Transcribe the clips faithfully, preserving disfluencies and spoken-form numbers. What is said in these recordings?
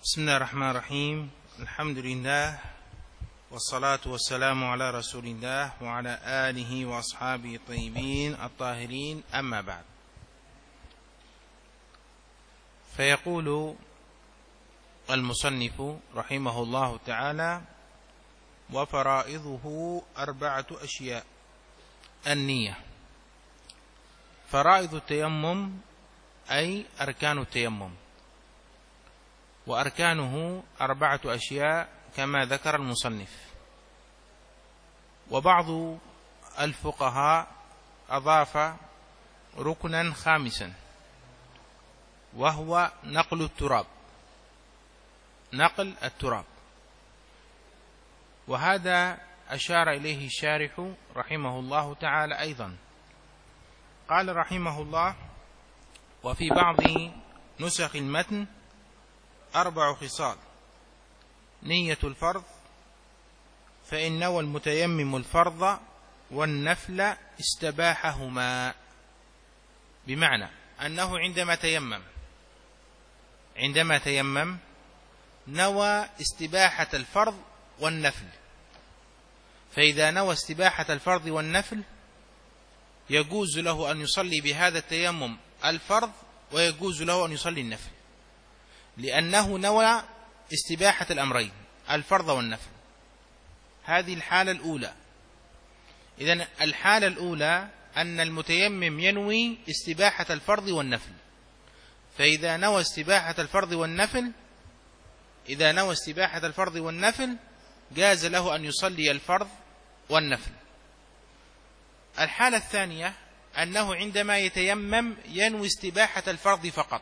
بسم الله الرحمن الرحيم. الحمد لله والصلاة والسلام على رسول الله وعلى آله وأصحابه الطيبين الطاهرين، أما بعد. فيقول المصنف رحمه الله تعالى: وفرائضه أربعة أشياء. النية. فرائض التيمم أي أركان التيمم، وأركانه أربعة أشياء كما ذكر المصنف. وبعض الفقهاء أضاف ركنا خامسا، وهو نقل التراب نقل التراب وهذا أشار إليه الشارح رحمه الله تعالى أيضا. قال رحمه الله: وفي بعض نسخ المتن أربع خصال: نية الفرض، فإن نوى المتيمم الفرض والنفل استباحهما، بمعنى أنه عندما تيمم عندما تيمم نوى استباحة الفرض والنفل، فإذا نوى استباحة الفرض والنفل يجوز له أن يصلي بهذا التيمم الفرض، ويجوز له أن يصلي النفل، لأنه نوى استباحة الأمرين الفرض والنفل. هذه الحالة الأولى. إذن الحالة الأولى أن المتيمم ينوي استباحة الفرض والنفل، فإذا نوى استباحة الفرض والنفل إذا نوى استباحة الفرض والنفل جاز له أن يصلي الفرض والنفل. الحالة الثانية أنه عندما يتيمم ينوي استباحة الفرض فقط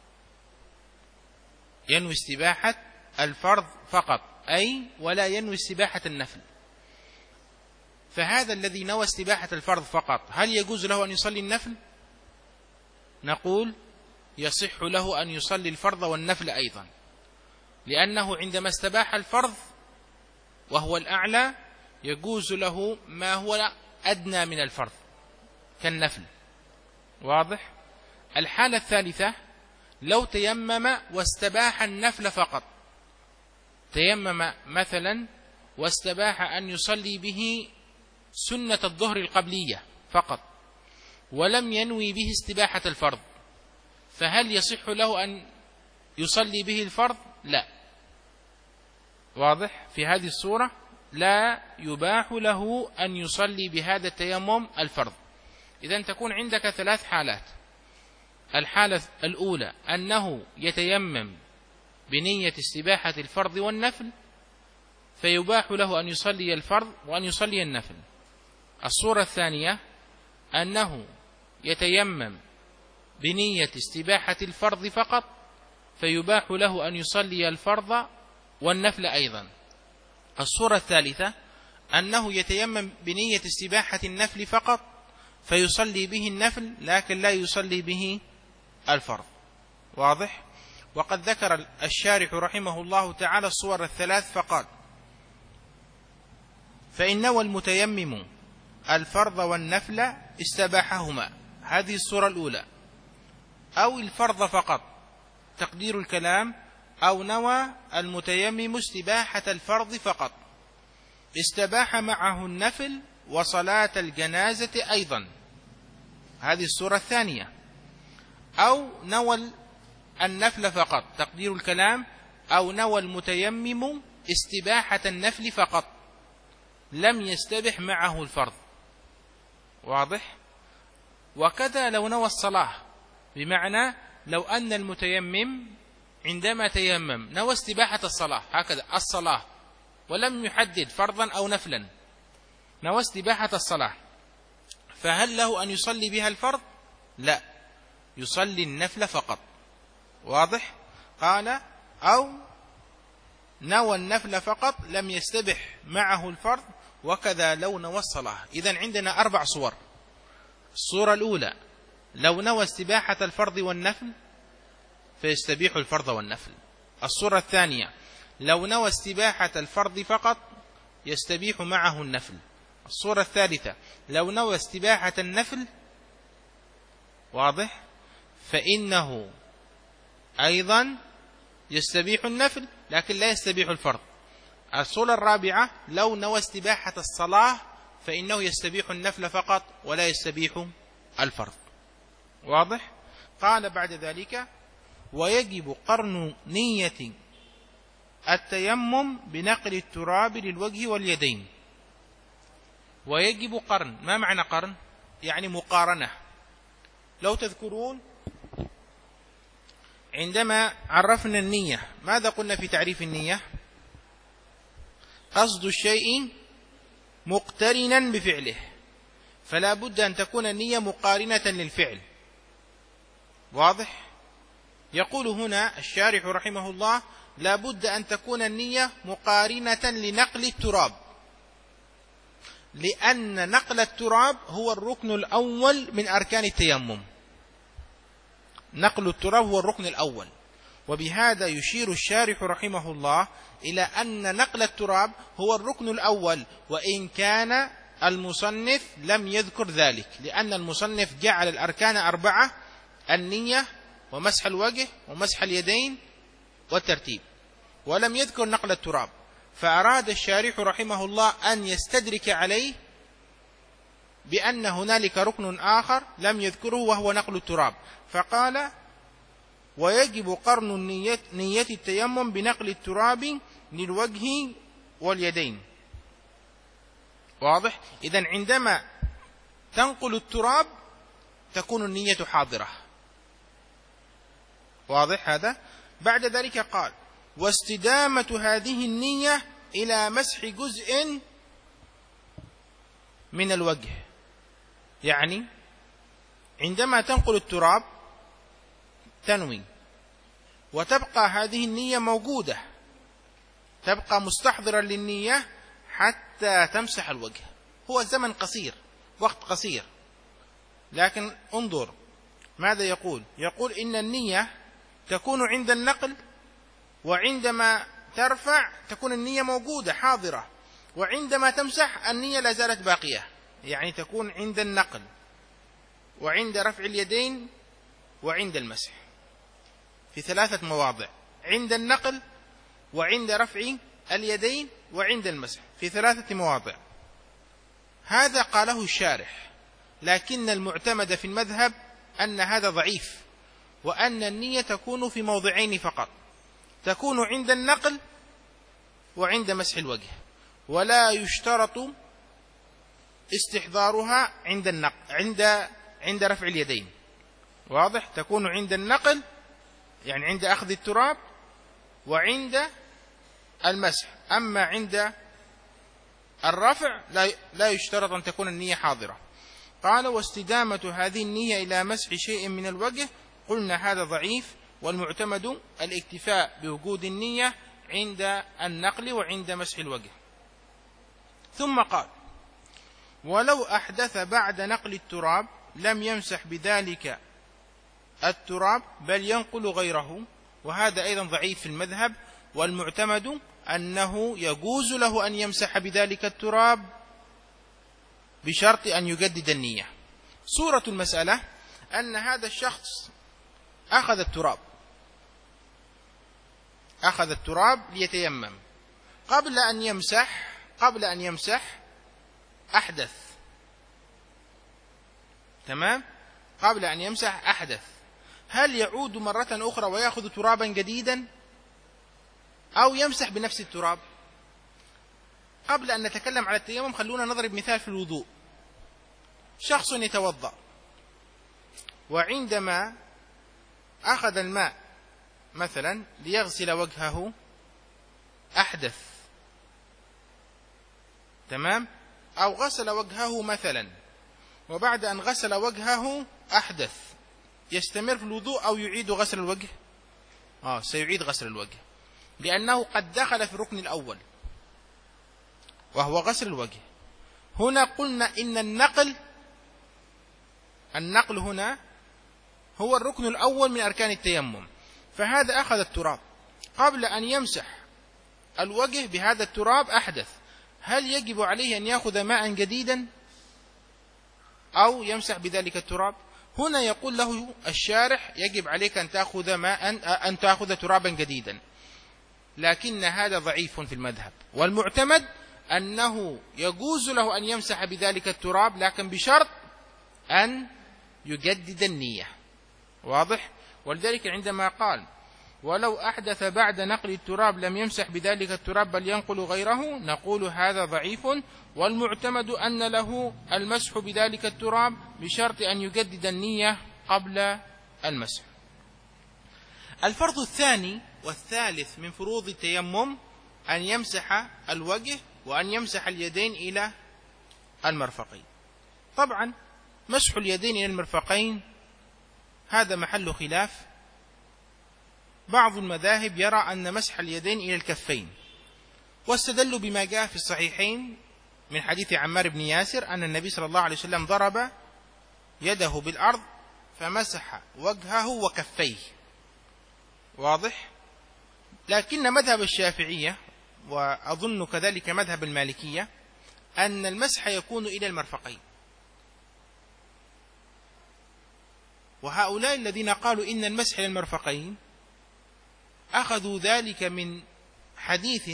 ينوي استباحة الفرض فقط أي ولا ينوي استباحة النفل. فهذا الذي نوى استباحة الفرض فقط هل يجوز له أن يصلي النفل؟ نقول يصح له أن يصلي الفرض والنفل أيضا، لأنه عندما استباح الفرض وهو الأعلى يجوز له ما هو أدنى من الفرض كالنفل. واضح؟ الحالة الثالثة لو تيمم واستباح النفل فقط، تيمم مثلا واستباح أن يصلي به سنة الظهر القبلية فقط ولم ينوي به استباحة الفرض، فهل يصح له أن يصلي به الفرض؟ لا. واضح؟ في هذه الصورة لا يباح له أن يصلي بهذا التيمم الفرض. إذن تكون عندك ثلاث حالات: الحالة الأولى أنه يتيمم بنية استباحة الفرض والنفل، فيباح له أن يصلي الفرض وأن يصلي النفل. الصورة الثانية أنه يتيمم بنية استباحة الفرض فقط، فيباح له أن يصلي الفرض والنفل أيضا. الصورة الثالثة أنه يتيمم بنية استباحة النفل فقط، فيصلي به النفل لكن لا يصلي به الفرض. واضح؟ وقد ذكر الشارح رحمه الله تعالى الصور الثلاث فقال: فإن نوى المتيمم الفرض والنفل استباحهما، هذه الصورة الأولى، أو الفرض فقط، تقدير الكلام: أو نوى المتيمم استباحة الفرض فقط استباح معه النفل وصلاة الجنازة أيضا، هذه الصورة الثانية. أو نوى النفل فقط، تقدير الكلام: أو نوى المتيمم استباحة النفل فقط لم يستبح معه الفرض. واضح؟ وكذا لو نوى الصلاة، بمعنى لو أن المتيمم عندما تيمم نوى استباحة الصلاة، هكذا الصلاة، ولم يحدد فرضا أو نفلا، نوى استباحة الصلاة، فهل له أن يصلي بها الفرض؟ لا، يصلي النفل فقط. واضح؟ قال: أو نوى النفل فقط لم يستبح معه الفرض، وكذا لو نوى الصلاة. إذن عندنا أربع صور. الصورة الأولى لو نوى استباحة الفرض والنفل فيستبيح الفرض والنفل. الصورة الثانية لو نوى استباحة الفرض فقط يستبيح معه النفل. الصورة الثالثة لو نوى استباحة النفل، واضح، فإنه أيضا يستبيح النفل لكن لا يستبيح الفرض. الصورة الرابعة لو نوى استباحة الصلاة فإنه يستبيح النفل فقط ولا يستبيح الفرض. واضح؟ قال بعد ذلك: ويجب قرن نية التيمم بنقل التراب للوجه واليدين. ويجب قرن، ما معنى قرن؟ يعني مقارنة. لو تذكرون عندما عرفنا النية ماذا قلنا في تعريف النية؟ قصد الشيء مقترنا بفعله، فلا بد أن تكون النية مقارنة للفعل. واضح؟ يقول هنا الشارح رحمه الله: لا بد أن تكون النية مقارنة لنقل التراب، لأن نقل التراب هو الركن الأول من أركان التيمم. نقل التراب هو الركن الأول، وبهذا يشير الشارح رحمه الله إلى أن نقل التراب هو الركن الأول، وإن كان المصنف لم يذكر ذلك، لأن المصنف جعل الأركان أربعة: النية ومسح الوجه ومسح اليدين والترتيب، ولم يذكر نقل التراب. فأراد الشارح رحمه الله أن يستدرك عليه بأن هنالك ركن آخر لم يذكره وهو نقل التراب، فقال: ويجب قرن النية نية التيمم بنقل التراب للوجه واليدين. واضح؟ إذن عندما تنقل التراب تكون النية حاضرة. واضح هذا؟ بعد ذلك قال: واستدامة هذه النية إلى مسح جزء من الوجه. يعني عندما تنقل التراب تنوي، وتبقى هذه النية موجودة، تبقى مستحضرا للنية حتى تمسح الوجه. هو زمن قصير، وقت قصير، لكن انظر ماذا يقول. يقول إن النية تكون عند النقل، وعندما ترفع تكون النية موجودة حاضرة، وعندما تمسح النية لا زالت باقية. يعني تكون عند النقل وعند رفع اليدين وعند المسح، في ثلاثة مواضع: عند النقل وعند رفع اليدين وعند المسح، في ثلاثة مواضع. هذا قاله الشارح، لكن المعتمد في المذهب أن هذا ضعيف، وأن النية تكون في موضعين فقط: تكون عند النقل وعند مسح الوجه، ولا يشترط استحضارها عند النقل عند عند رفع اليدين. واضح؟ تكون عند النقل يعني عند أخذ التراب وعند المسح، أما عند الرفع لا لا يشترط أن تكون النية حاضرة. قال: واستدامة هذه النية إلى مسح شيء من الوجه. قلنا هذا ضعيف، والمعتمد الاكتفاء بوجود النية عند النقل وعند مسح الوجه. ثم قال: ولو أحدث بعد نقل التراب لم يمسح بذلك التراب بل ينقل غيره، وهذا أيضا ضعيف في المذهب، والمعتمد أنه يجوز له أن يمسح بذلك التراب بشرط أن يجدد النية. صورة المسألة أن هذا الشخص أخذ التراب أخذ التراب ليتيمم، قبل أن يمسح قبل أن يمسح أحدث. تمام؟ قبل أن يمسح أحدث. هل يعود مرة أخرى ويأخذ ترابا جديدا أو يمسح بنفس التراب؟ قبل أن نتكلم على التيمم خلونا نضرب مثال في الوضوء. شخص يتوضأ، وعندما أخذ الماء مثلا ليغسل وجهه أحدث، تمام؟ أو غسل وجهه مثلا، وبعد أن غسل وجهه أحدث، يستمر في الوضوء أو يعيد غسل الوجه؟ آه سيعيد غسل الوجه، لأنه قد دخل في الركن الأول وهو غسل الوجه. هنا قلنا إن النقل النقل هنا هو الركن الأول من أركان التيمم، فهذا أخذ التراب قبل أن يمسح الوجه بهذا التراب أحدث. هل يجب عليه أن يأخذ ماء جديدا أو يمسح بذلك التراب؟ هنا يقول له الشارح يجب عليك أن تأخذ ماء أن تأخذ ترابا جديدا، لكن هذا ضعيف في المذهب، والمعتمد أنه يجوز له أن يمسح بذلك التراب، لكن بشرط أن يجدد النية. واضح؟ ولذلك عندما قال ولو أحدث بعد نقل التراب لم يمسح بذلك التراب بل ينقل غيره، نقول هذا ضعيف، والمعتمد أن له المسح بذلك التراب بشرط أن يجدد النية قبل المسح. الفرض الثاني والثالث من فروض التيمم أن يمسح الوجه وأن يمسح اليدين إلى المرفقين. طبعا مسح اليدين إلى المرفقين هذا محل خلاف. بعض المذاهب يرى أن مسح اليدين إلى الكفين، واستدلوا بما جاء في الصحيحين من حديث عمار بن ياسر أن النبي صلى الله عليه وسلم ضرب يده بالأرض فمسح وجهه وكفيه. واضح؟ لكن مذهب الشافعية وأظن كذلك مذهب المالكية أن المسح يكون إلى المرفقين، وهؤلاء الذين قالوا إن المسح إلى المرفقين أخذوا ذلك من حديث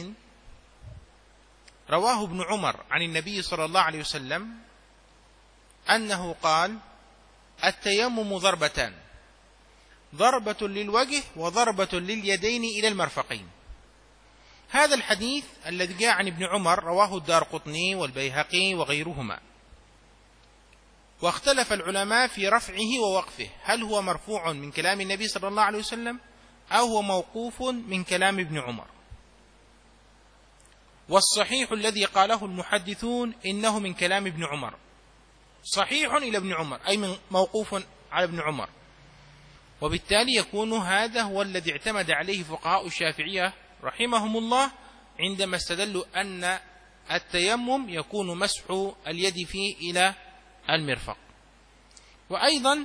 رواه ابن عمر عن النبي صلى الله عليه وسلم أنه قال التيمم ضربتان، ضربة للوجه وضربة لليدين إلى المرفقين. هذا الحديث الذي جاء عن ابن عمر رواه الدارقطني والبيهقي وغيرهما، واختلف العلماء في رفعه ووقفه، هل هو مرفوع من كلام النبي صلى الله عليه وسلم أو هو موقوف من كلام ابن عمر. والصحيح الذي قاله المحدثون إنه من كلام ابن عمر، صحيح إلى ابن عمر أي من موقوف على ابن عمر، وبالتالي يكون هذا هو الذي اعتمد عليه فقهاء الشافعية رحمهم الله عندما استدلوا أن التيمم يكون مسح اليد فيه إلى المرفق. وأيضا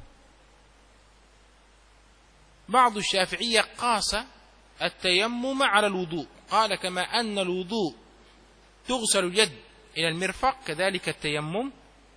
بعض الشافعية قاس التيمم على الوضوء، قال كما أن الوضوء تغسل اليد إلى المرفق كذلك التيمم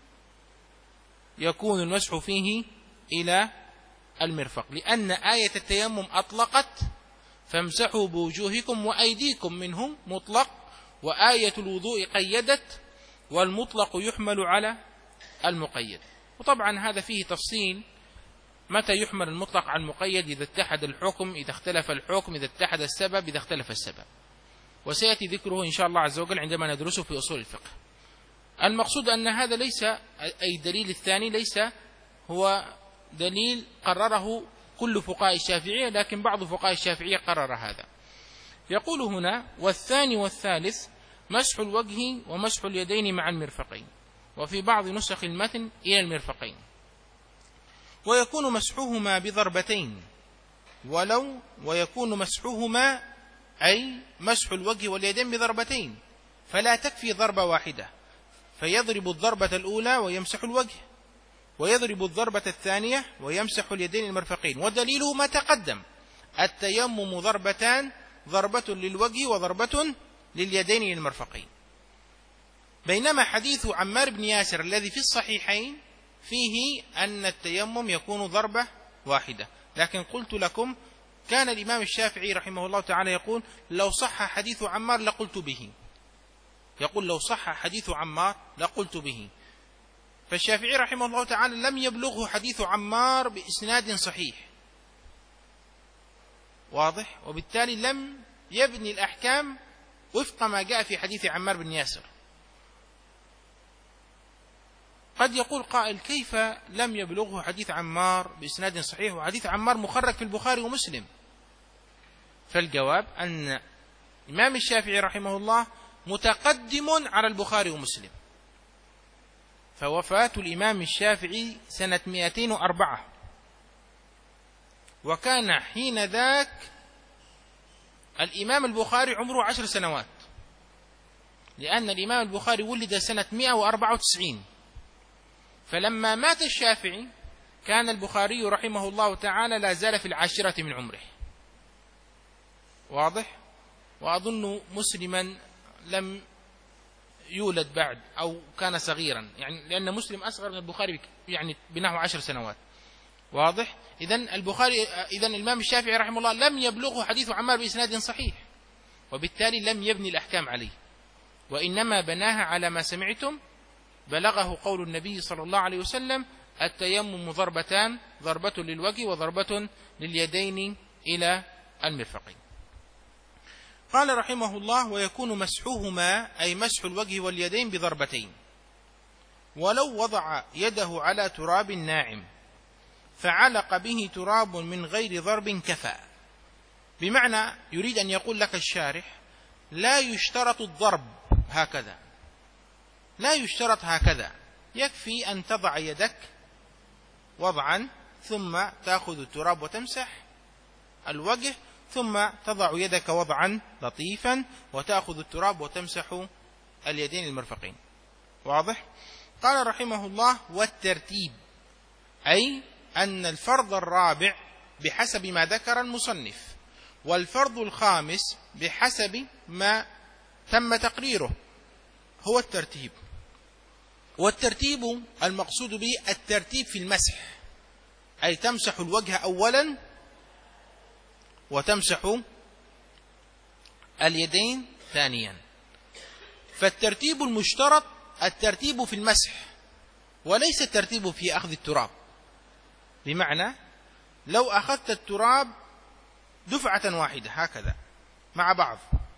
يكون المسح فيه إلى المرفق، لأن آية التيمم أطلقت فامسحوا بوجوهكم وأيديكم منهم مطلق، وآية الوضوء قيدت، والمطلق يحمل على المقيد. وطبعا هذا فيه تفصيل متى يحمل المطلق على المقيد، إذا اتحد الحكم، إذا اختلف الحكم، إذا اتحد السبب، إذا اختلف السبب، وسيأتي ذكره إن شاء الله عز وجل عندما ندرسه في أصول الفقه. المقصود أن هذا ليس أي دليل الثاني ليس هو دليل قرره كل فقهاء الشافعية، لكن بعض فقهاء الشافعية قرر هذا. يقول هنا والثاني والثالث مسح الوجه ومسح اليدين مع المرفقين، وفي بعض نسخ المتن إلى المرفقين، ويكون مسحهما بضربتين، ولو ويكون مسحهما أي مسح الوجه واليدين بضربتين، فلا تكفي ضربة واحدة، فيضرب الضربة الأولى ويمسح الوجه، ويضرب الضربة الثانية ويمسح اليدين المرفقين. ودليله ما تقدم، التيمم ضربتان، ضربة للوجه وضربة لليدين المرفقين. بينما حديث عمار بن ياسر الذي في الصحيحين فيه أن التيمم يكون ضربة واحدة، لكن قلت لكم كان الإمام الشافعي رحمه الله تعالى يقول لو صح حديث عمار لقلت به، يقول لو صح حديث عمار لقلت به. فالشافعي رحمه الله تعالى لم يبلغه حديث عمار بإسناد صحيح، واضح، وبالتالي لم يبني الأحكام وفق ما جاء في حديث عمار بن ياسر. قد يقول قائل كيف لم يبلغه حديث عمار بإسناد صحيح وحديث عمار مخرج في البخاري ومسلم؟ فالجواب أن الإمام الشافعي رحمه الله متقدم على البخاري ومسلم، فوفاة الإمام الشافعي سنة مئتين وأربعة، وكان حين ذاك الإمام البخاري عمره عشر سنوات، لأن الإمام البخاري ولد سنة مئة وأربعة وتسعين، فلما مات الشافعي كان البخاري رحمه الله تعالى لا زال في العاشرة من عمره، واضح. وأظن مسلما لم يولد بعد أو كان صغيرا، يعني لأن مسلم أصغر من البخاري يعني بنحو عشر سنوات. واضح؟ إذن البخاري إذن الإمام الشافعي رحمه الله لم يبلغه حديث عمار بإسناد صحيح، وبالتالي لم يبني الأحكام عليه، وإنما بناها على ما سمعتم. بلغه قول النبي صلى الله عليه وسلم: التيمم ضربتان، ضربة للوجه وضربة لليدين إلى المرفقين. قال رحمه الله: ويكون مسحهما أي مسح الوجه واليدين بضربتين، ولو وضع يده على تراب ناعم فعلق به تراب من غير ضرب كفى. بمعنى يريد أن يقول لك الشارح: لا يشترط الضرب هكذا، لا يشترط هكذا، يكفي أن تضع يدك وضعا ثم تأخذ التراب وتمسح الوجه، ثم تضع يدك وضعا لطيفا وتأخذ التراب وتمسح اليدين المرفقين. واضح؟ قال رحمه الله: والترتيب أي أن الفرض الرابع بحسب ما ذكر المصنف، والفرض الخامس بحسب ما تم تقريره هو الترتيب. والترتيب المقصود به الترتيب في المسح، أي تمسح الوجه أولا وتمسح اليدين ثانيا. فالترتيب المشترط الترتيب في المسح وليس الترتيب في أخذ التراب. بمعنى لو أخذت التراب دفعة واحدة هكذا مع بعض،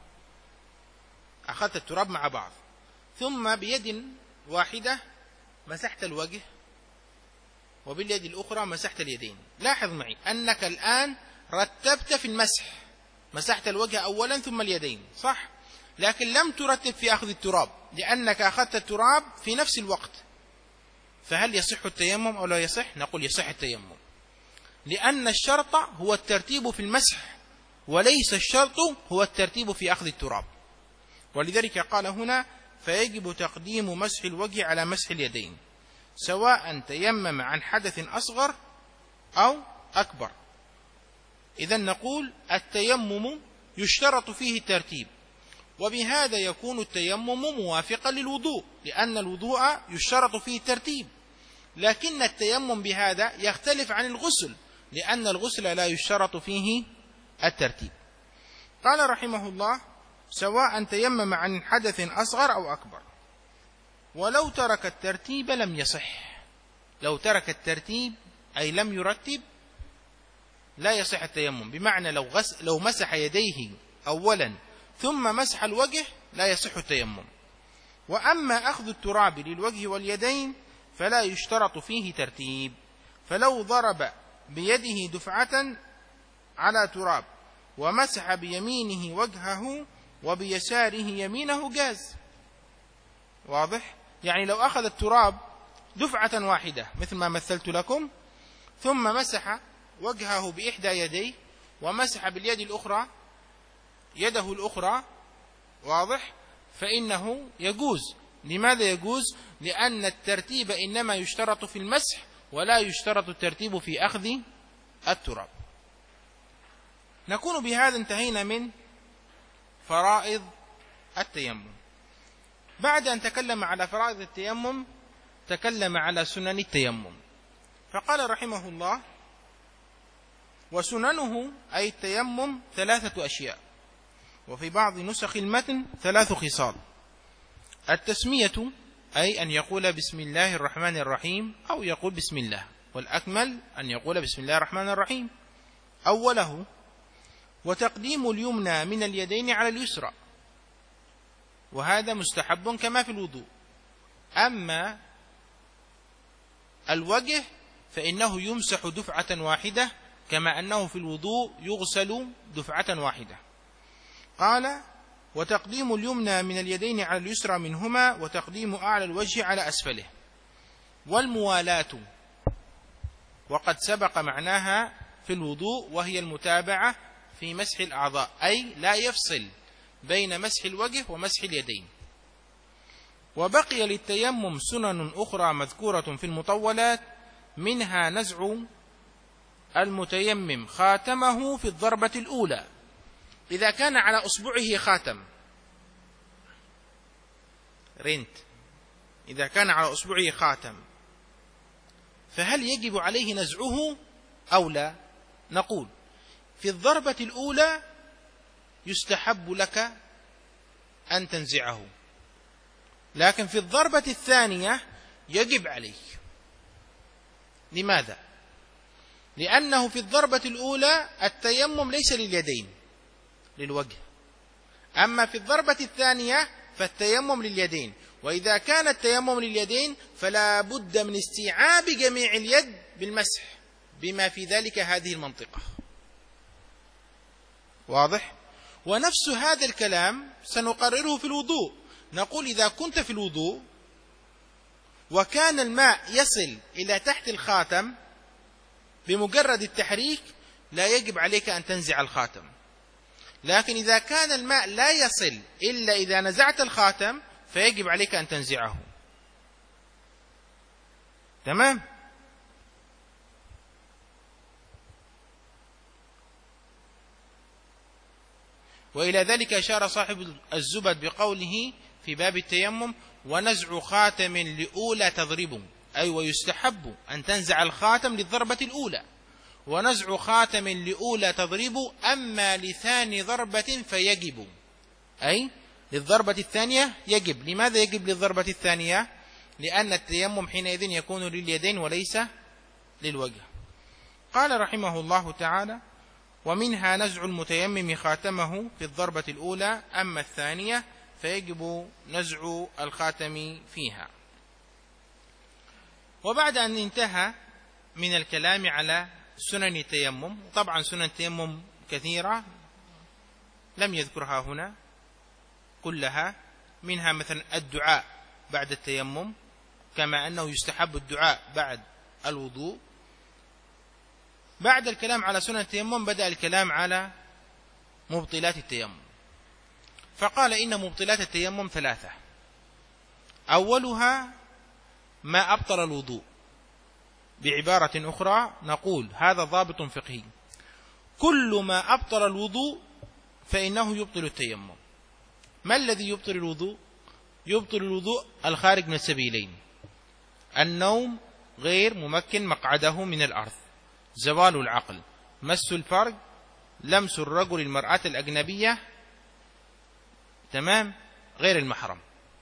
أخذت التراب مع بعض ثم بيد واحدة مسحت الوجه وباليد الأخرى مسحت اليدين، لاحظ معي أنك الآن رتبت في المسح، مسحت الوجه أولا ثم اليدين، صح؟ لكن لم ترتب في أخذ التراب لأنك أخذت التراب في نفس الوقت. فهل يصح التيمم أو لا يصح؟ نقول يصح التيمم، لأن الشرط هو الترتيب في المسح وليس الشرط هو الترتيب في أخذ التراب. ولذلك قال هنا: فيجب تقديم مسح الوجه على مسح اليدين سواء تيمم عن حدث أصغر أو أكبر. إذن نقول التيمم يشترط فيه الترتيب، وبهذا يكون التيمم موافقا للوضوء، لأن الوضوء يشترط فيه الترتيب، لكن التيمم بهذا يختلف عن الغسل، لأن الغسل لا يشترط فيه الترتيب. قال رحمه الله: سواء تيمم عن حدث أصغر أو أكبر. ولو ترك الترتيب لم يصح. لو ترك الترتيب أي لم يرتب لا يصح التيمم. بمعنى لو, غس لو مسح يديه أولا ثم مسح الوجه لا يصح التيمم. وأما أخذ التراب للوجه واليدين فلا يشترط فيه ترتيب، فلو ضرب بيده دفعة على تراب ومسح بيمينه وجهه وبيساره يمينه جاز. واضح؟ يعني لو أخذ التراب دفعة واحدة مثل ما مثلت لكم ثم مسح وجهه بإحدى يديه ومسح باليد الأخرى يده الأخرى، واضح؟ فإنه يجوز. لماذا يجوز؟ لأن الترتيب إنما يشترط في المسح ولا يشترط الترتيب في أخذ التراب. نكون بهذا انتهينا من فرائض التيمم. بعد أن تكلم على فرائض التيمم تكلم على سنن التيمم، فقال رحمه الله: وسننه أي التيمم ثلاثة أشياء، وفي بعض نسخ المتن ثلاث خصال: التسمية أي أن يقول بسم الله الرحمن الرحيم أو يقول بسم الله، والأكمل أن يقول بسم الله الرحمن الرحيم أوله، وتقديم اليمنى من اليدين على اليسرى، وهذا مستحب كما في الوضوء. أما الوجه فإنه يمسح دفعة واحدة كما أنه في الوضوء يغسل دفعة واحدة. قال: وتقديم اليمنى من اليدين على اليسرى منهما، وتقديم أعلى الوجه على أسفله. والموالاة وقد سبق معناها في الوضوء، وهي المتابعة في مسح الأعضاء، أي لا يفصل بين مسح الوجه ومسح اليدين. وبقي للتيمم سنن أخرى مذكورة في المطولات، منها نزع المتيمم خاتمه في الضربة الأولى إذا كان على أصبعه خاتم، رنت إذا كان على أصبعه خاتم فهل يجب عليه نزعه أو لا؟ نقول في الضربة الأولى يستحب لك أن تنزعه، لكن في الضربة الثانية يجب عليك. لماذا؟ لأنه في الضربة الأولى التيمم ليس لليدين، للوجه، أما في الضربة الثانية فالتيمم لليدين، وإذا كان التيمم لليدين فلا بد من استيعاب جميع اليد بالمسح بما في ذلك هذه المنطقة. واضح؟ ونفس هذا الكلام سنقرره في الوضوء. نقول إذا كنت في الوضوء وكان الماء يصل إلى تحت الخاتم بمجرد التحريك لا يجب عليك أن تنزع الخاتم، لكن إذا كان الماء لا يصل إلا إذا نزعت الخاتم فيجب عليك أن تنزعه. تمام؟ وإلى ذلك أشار صاحب الزبد بقوله في باب التيمم: ونزع خاتم لأولى تضرب، أي ويستحب أن تنزع الخاتم للضربة الأولى، ونزع خاتم لأولى تضرب، أما لثاني ضربة فيجب، أي للضربة الثانية يجب. لماذا يجب للضربة الثانية؟ لأن التيمم حينئذ يكون لليدين وليس للوجه. قال رحمه الله تعالى: ومنها نزع المتيمم خاتمه في الضربة الأولى، أما الثانية فيجب نزع الخاتم فيها. وبعد أن انتهى من الكلام على سنن التيمم، طبعا سنن التيمم كثيرة لم يذكرها هنا كلها، منها مثلا الدعاء بعد التيمم، كما أنه يستحب الدعاء بعد الوضوء. بعد الكلام على سنن التيمم بدأ الكلام على مبطلات التيمم، فقال إن مبطلات التيمم ثلاثة: أولها ما أبطل الوضوء. بعبارة أخرى نقول هذا ضابط فقهي: كل ما أبطل الوضوء فإنه يبطل التيمم. ما الذي يبطل الوضوء؟ يبطل الوضوء الخارج من السبيلين: النوم غير ممكن مقعده من الأرض، زوال العقل، مس الفرج، لمس الرجل المرأة الأجنبية، تمام، غير المحرم.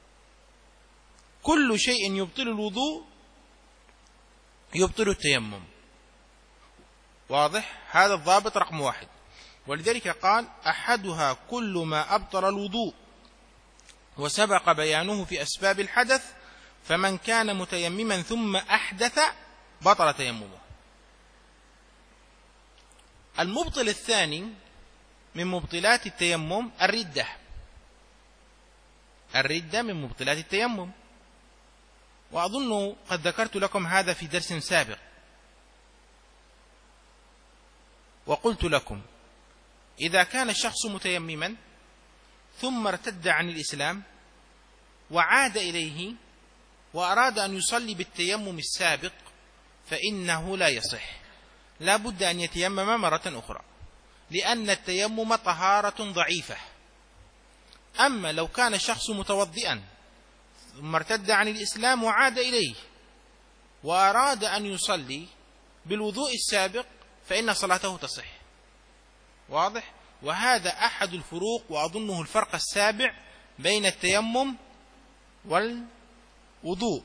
كل شيء يبطل الوضوء يبطل التيمم. واضح؟ هذا الضابط رقم واحد. ولذلك قال: أحدها كل ما أبطل الوضوء، وسبق بيانه في أسباب الحدث، فمن كان متيمما ثم أحدث بطل تيممه. المبطل الثاني من مبطلات التيمم الردة. الردة من مبطلات التيمم، وأظن قد ذكرت لكم هذا في درس سابق، وقلت لكم إذا كان الشخص متيمما ثم ارتد عن الإسلام وعاد إليه وأراد أن يصلي بالتيمم السابق فإنه لا يصح، لا بد أن يتيمم مرة أخرى، لأن التيمم طهارة ضعيفة. أما لو كان الشخص متوضئا ثم ارتد عن الإسلام وعاد إليه وأراد أن يصلي بالوضوء السابق فإن صلاته تصح. واضح؟ وهذا أحد الفروق، وأظنه الفرق السابع بين التيمم والوضوء.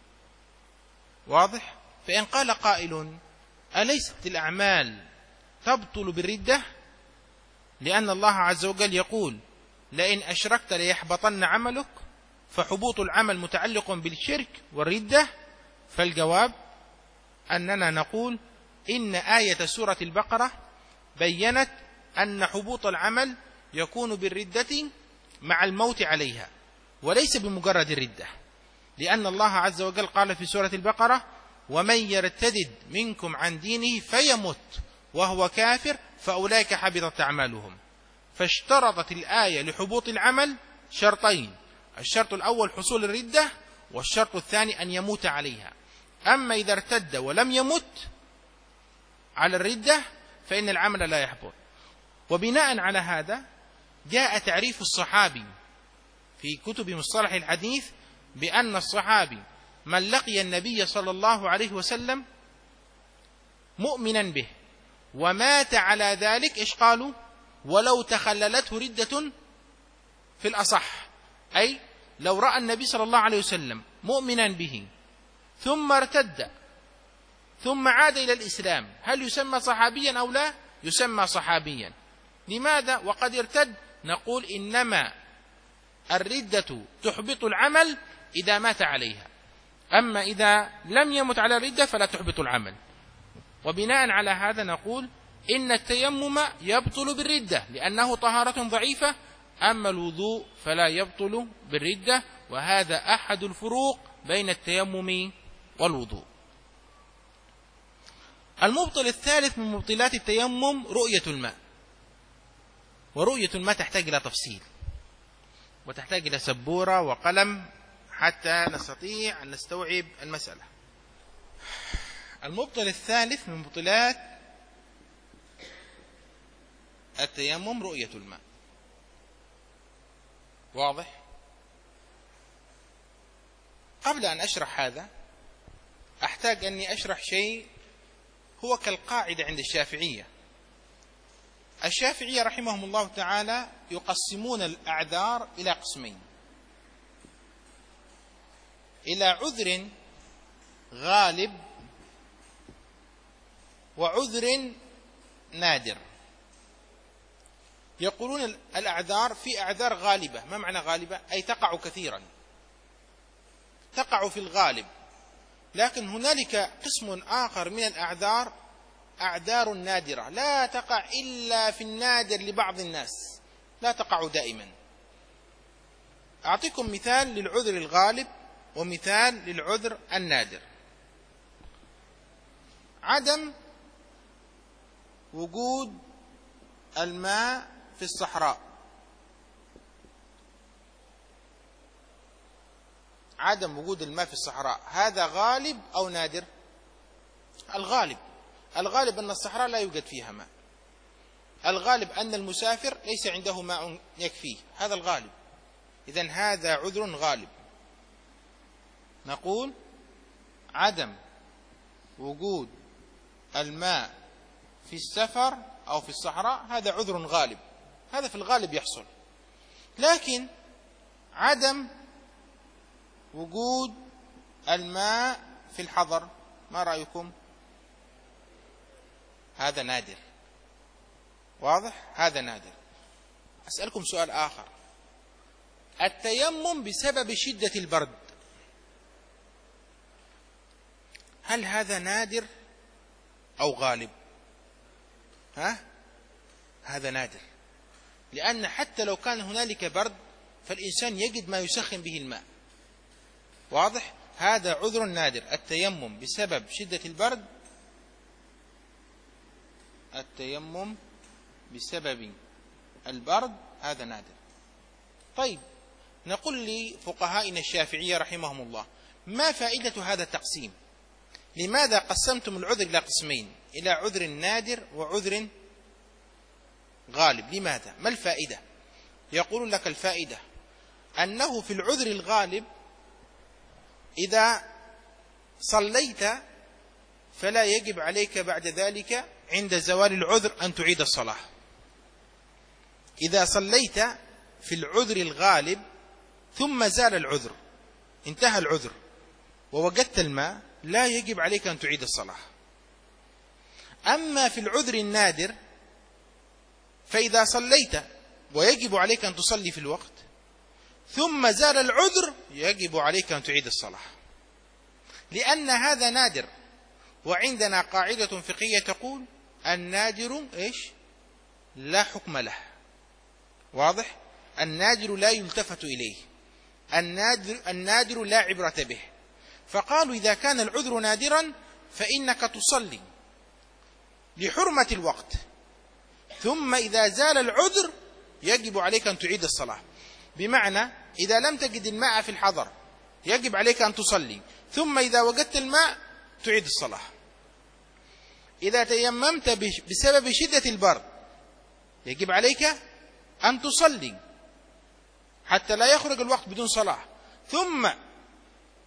واضح؟ فإن قال قائل: أليست الأعمال تبطل بالردة؟ لأن الله عز وجل يقول: لئن أشركت ليحبطن عملك، فحبوط العمل متعلق بالشرك والردة. فالجواب أننا نقول إن آية سورة البقرة بيّنت أن حبوط العمل يكون بالردة مع الموت عليها، وليس بمجرد الردة، لأن الله عز وجل قال في سورة البقرة: ومن يرتدد منكم عن دينه فيمت وهو كافر فأولئك حبطت أعمالهم. فاشترطت الآية لحبوط العمل شرطين: الشرط الأول حصول الردة، والشرط الثاني أن يموت عليها. أما إذا ارتد ولم يمت على الردة فإن العمل لا يحبط. وبناء على هذا جاء تعريف الصحابي في كتب مصطلح الحديث بأن الصحابي من لقي النبي صلى الله عليه وسلم مؤمنا به ومات على ذلك، إيش قالوا؟ ولو تخللته ردة في الأصح، أي لو رأى النبي صلى الله عليه وسلم مؤمنا به ثم ارتد ثم عاد إلى الإسلام، هل يسمى صحابيا أو لا؟ يسمى صحابيا. لماذا؟ وقد ارتد. نقول إنما الردة تحبط العمل إذا مات عليها، أما إذا لم يمت على الردة فلا تحبط العمل. وبناء على هذا نقول إن التيمم يبطل بالردة لأنه طهارة ضعيفة، أما الوضوء فلا يبطل بالردة، وهذا أحد الفروق بين التيمم والوضوء. المبطل الثالث من مبطلات التيمم رؤية الماء، ورؤية الماء تحتاج إلى تفصيل وتحتاج إلى سبورة وقلم حتى نستطيع أن نستوعب المسألة. المبطل الثالث من مبطلات التيمم رؤية الماء. واضح؟ قبل أن أشرح هذا أحتاج أني أشرح شيء هو كالقاعدة عند الشافعية. الشافعية رحمهم الله تعالى يقسمون الأعذار إلى قسمين: إلى عذر غالب وعذر نادر. يقولون الأعذار في أعذار غالبة. ما معنى غالبة؟ أي تقع كثيرا، تقع في الغالب. لكن هنالك قسم آخر من الأعذار أعذار نادرة لا تقع إلا في النادر لبعض الناس، لا تقع دائما. أعطيكم مثال للعذر الغالب ومثال للعذر النادر. عدم وجود الماء في الصحراء، عدم وجود الماء في الصحراء هذا غالب أو نادر؟ الغالب. الغالب أن الصحراء لا يوجد فيها ماء، الغالب أن المسافر ليس عنده ماء يكفيه، هذا الغالب. إذن هذا عذر غالب. نقول عدم وجود الماء في السفر أو في الصحراء هذا عذر غالب، هذا في الغالب يحصل. لكن عدم وجود الماء في الحضر، ما رأيكم؟ هذا نادر. واضح؟ هذا نادر. أسألكم سؤال آخر: التيمم بسبب شدة البرد، هل هذا نادر أو غالب؟ ها؟ هذا نادر، لأن حتى لو كان هنالك برد فالإنسان يجد ما يسخن به الماء. واضح؟ هذا عذر نادر. التيمم بسبب شدة البرد، التيمم بسبب البرد هذا نادر. طيب، نقول لفقهائنا الشافعية رحمهم الله: ما فائدة هذا التقسيم؟ لماذا قسمتم العذر إلى قسمين، إلى عذر نادر وعذر غالب؟ لماذا؟ ما الفائدة؟ يقول لك الفائدة أنه في العذر الغالب إذا صليت فلا يجب عليك بعد ذلك عند زوال العذر أن تعيد الصلاة. إذا صليت في العذر الغالب ثم زال العذر، انتهى العذر ووجدت الماء، لا يجب عليك أن تعيد الصلاة. أما في العذر النادر فإذا صليت ويجب عليك أن تصلي في الوقت ثم زال العذر يجب عليك أن تعيد الصلاة، لأن هذا نادر. وعندنا قاعدة فقهية تقول: النادر إيش؟ لا حكم له. واضح؟ النادر لا يلتفت إليه، النادر, النادر لا عبرة به. فقالوا إذا كان العذر نادرا فإنك تصلي لحرمة الوقت، ثم إذا زال العذر يجب عليك أن تعيد الصلاة. بمعنى إذا لم تجد الماء في الحضر يجب عليك أن تصلي، ثم إذا وجدت الماء تعيد الصلاة. إذا تيممت بسبب شدة البرد يجب عليك أن تصلي حتى لا يخرج الوقت بدون صلاة، ثم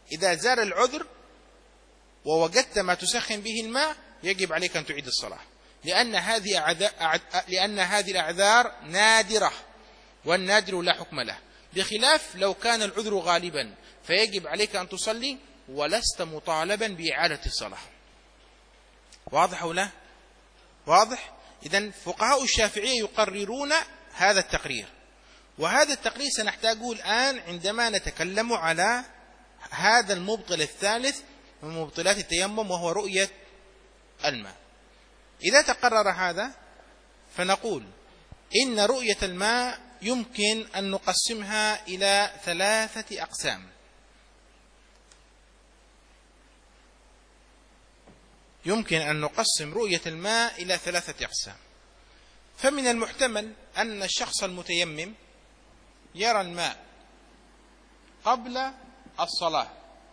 إذا زال العذر ووجدت ما تسخن به الماء يجب عليك أن تعيد الصلاة، لأن هذه أعذار لأن هذه الأعذار نادرة، والنادر لا حكم له، بخلاف لو كان العذر غالبا فيجب عليك أن تصلي ولست مطالبا بإعادة الصلاة. واضح أو لا؟ واضح؟ إذن فقهاء الشافعية يقررون هذا التقرير، وهذا التقرير سنحتاجه الآن عندما نتكلم على هذا المبطل الثالث من مبطلات التيمم، وهو رؤية الماء. إذا تقرر هذا فنقول إن رؤية الماء يمكن أن نقسمها إلى ثلاثة أقسام. يمكن أن نقسم رؤية الماء إلى ثلاثة أقسام. فمن المحتمل أن الشخص المتيمم يرى الماء قبل الصلاة،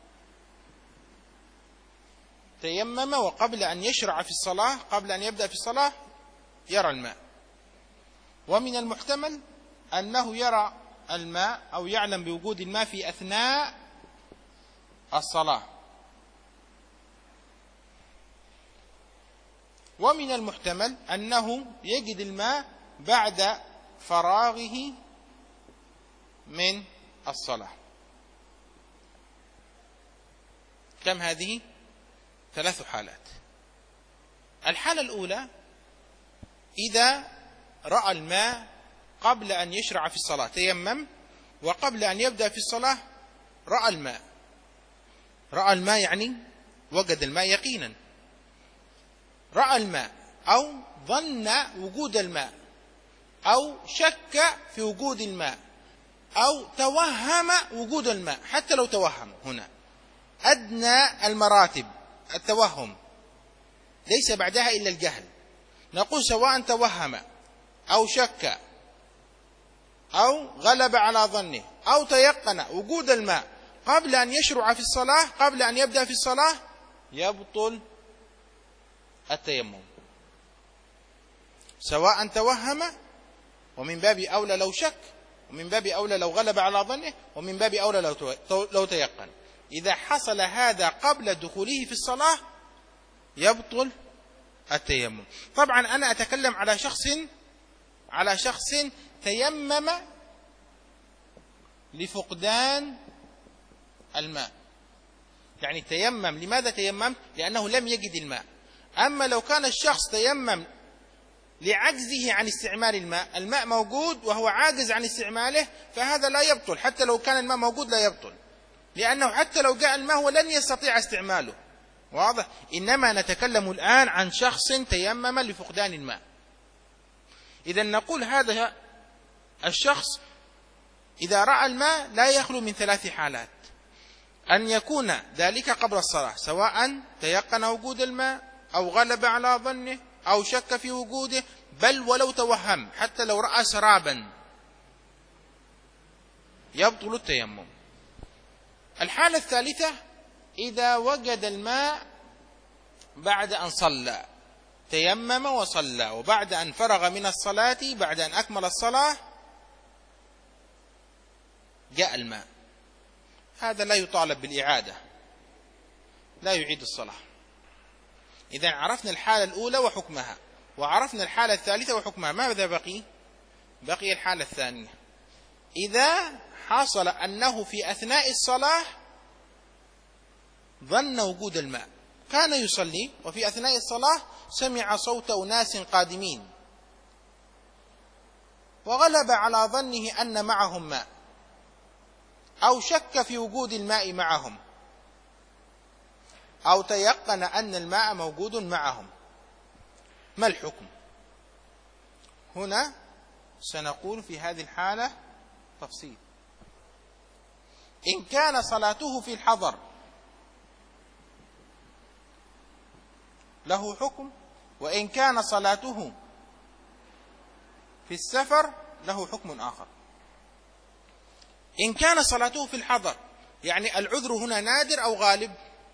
تيمم وقبل أن يشرع في الصلاة، قبل أن يبدأ في الصلاة يرى الماء. ومن المحتمل أنه يرى الماء أو يعلم بوجود الماء في أثناء الصلاة. ومن المحتمل أنه يجد الماء بعد فراغه من الصلاة. كم هذه؟ ثلاث حالات. الحالة الأولى إذا رأى الماء قبل أن يشرع في الصلاة، تيمم وقبل أن يبدأ في الصلاة رأى الماء. رأى الماء يعني وجد الماء يقينا. رأى الماء أو ظن وجود الماء أو شك في وجود الماء أو توهم وجود الماء. حتى لو توهم، هنا أدنى المراتب التوهم، ليس بعدها إلا الجهل. نقول سواء توهم أو شك أو غلب على ظنه أو تيقن وجود الماء قبل أن يشرع في الصلاة، قبل أن يبدأ في الصلاة، يبطل التيمم. سواء توهم، ومن باب أولى لو شك، ومن باب أولى لو غلب على ظنه، ومن باب أولى لو تيقن. إذا حصل هذا قبل دخوله في الصلاة يبطل التيمم. طبعا أنا أتكلم على شخص على شخص تيمم لفقدان الماء، يعني تيمم. لماذا تيمم؟ لأنه لم يجد الماء. أما لو كان الشخص تيمم لعجزه عن استعمال الماء، الماء موجود وهو عاجز عن استعماله، فهذا لا يبطل. حتى لو كان الماء موجود لا يبطل، لأنه حتى لو جاء الماء هو لن يستطيع استعماله. واضح؟ إنما نتكلم الآن عن شخص تيمم لفقدان الماء. إذا نقول هذا الشخص إذا رأى الماء لا يخلو من ثلاث حالات: أن يكون ذلك قبل الصلاة، سواء تيقن وجود الماء أو غلب على ظنه أو شك في وجوده، بل ولو توهم، حتى لو رأى سرابا يبطل التيمم. الحالة الثالثة إذا وجد الماء بعد أن صلى، تيمم وصلى، وبعد أن فرغ من الصلاة، بعد أن أكمل الصلاة جاء الماء، هذا لا يطالب بالإعادة، لا يعيد الصلاة. إذن عرفنا الحالة الأولى وحكمها، وعرفنا الحالة الثالثة وحكمها. ماذا بقي؟ بقي الحالة الثانية. إذا حصل أنه في أثناء الصلاة ظن وجود الماء، كان يصلي وفي أثناء الصلاة سمع صوت أناس قادمين وغلب على ظنه أن معهم ماء، أو شك في وجود الماء معهم، أو تيقن أن الماء موجود معهم. ما الحكم؟ هنا سنقول في هذه الحالة تفصيل. إن كان صلاته في الحضر له حكم، وإن كان صلاته في السفر له حكم آخر. إن كان صلاته في الحضر يعني العذر هنا نادر أو غالب؟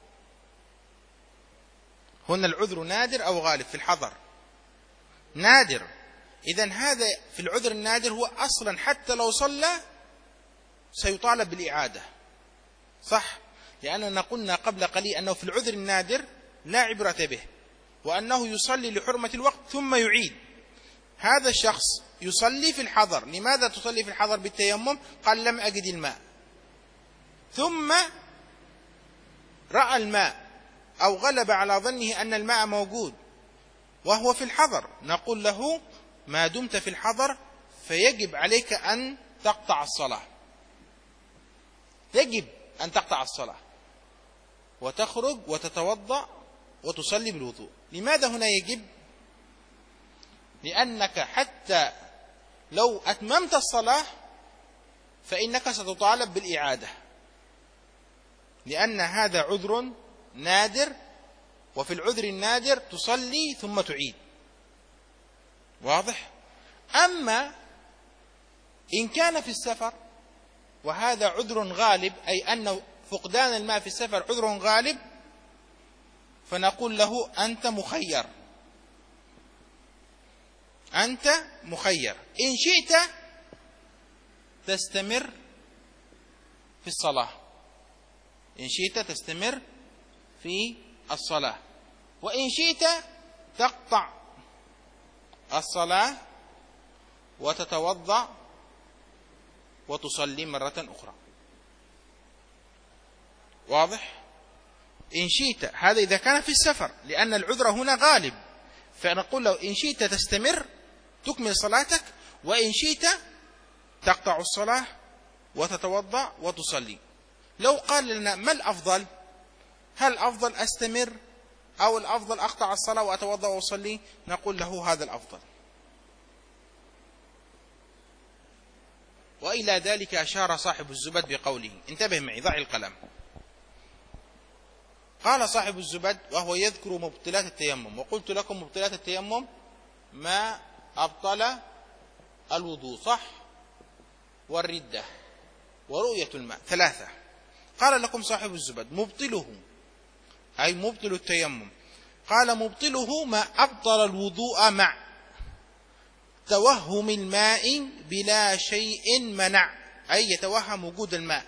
هنا العذر نادر أو غالب؟ في الحضر نادر. إذن هذا في العذر النادر هو أصلا حتى لو صلى سيطالب بالإعادة، صح؟ لأننا قلنا قبل قليل أنه في العذر النادر لا عبرة به، وأنه يصلي لحرمة الوقت ثم يعيد. هذا الشخص يصلي في الحضر. لماذا تصلي في الحضر بالتيمم؟ قال لم أجد الماء، ثم رأى الماء أو غلب على ظنه أن الماء موجود وهو في الحضر، نقول له ما دمت في الحضر فيجب عليك أن تقطع الصلاة، يجب أن تقطع الصلاة وتخرج وتتوضأ وتصلي بالوضوء. لماذا هنا يجب؟ لأنك حتى لو أتممت الصلاة فإنك ستطالب بالإعادة، لأن هذا عذر نادر، وفي العذر النادر تصلي ثم تعيد. واضح؟ أما إن كان في السفر وهذا عذر غالب، أي أن فقدان الماء في السفر عذر غالب، فنقول له أنت مخير، أنت مخير. إن شئت تستمر في الصلاة، إن شئت تستمر في الصلاة، وإن شئت تقطع الصلاة وتتوضأ وتصلي مرة أخرى. واضح؟ إن شئت، هذا إذا كان في السفر، لأن العذر هنا غالب، فنقول له إن شئت تستمر تكمل صلاتك، وإن شئت تقطع الصلاة وتتوضأ وتصلي. لو قال لنا ما الأفضل؟ هل الأفضل أستمر أو الأفضل أقطع الصلاة وأتوضأ وأصلي؟ نقول له هذا الأفضل. وإلى ذلك أشار صاحب الزبد بقوله، انتبه معي، ضع القلم. قال صاحب الزبد وهو يذكر مبطلات التيمم، وقلت لكم مبطلات التيمم ما أبطل الوضوء، صح؟ والردة ورؤية الماء، ثلاثة. قال لكم صاحب الزبد مبطله، أي مبطل التيمم، قال مبطله ما أبطل الوضوء مع توهم الماء بلا شيء منع، أي يتوهم وجود الماء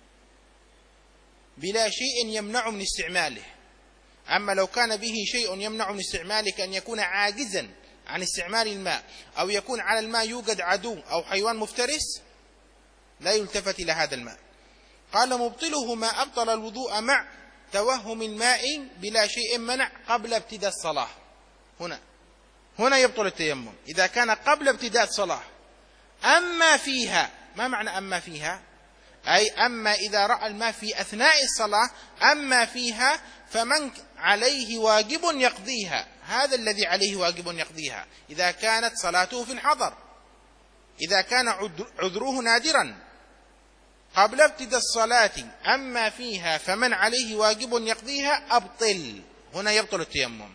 بلا شيء يمنع من استعماله. أما لو كان به شيء يمنع من استعماله، كأن يكون عاجزا عن استعمال الماء، أو يكون على الماء يوجد عدو أو حيوان مفترس، لا يلتفت إلى هذا الماء. قال مبطله ما أبطل الوضوء مع توهم الماء بلا شيء منع قبل ابتداء الصلاة. هنا هنا يبطل التيمم إذا كان قبل ابتداء الصلاة. أما فيها، ما معنى أما فيها؟ أي أما إذا رأى الماء في أثناء الصلاة، أما فيها فمن عليه واجب يقضيها، هذا الذي عليه واجب يقضيها إذا كانت صلاته في الحضر. إذا كان عذره نادرا قبل ابتداء الصلاة أما فيها فمن عليه واجب يقضيها أبطل، هنا يبطل التيمم.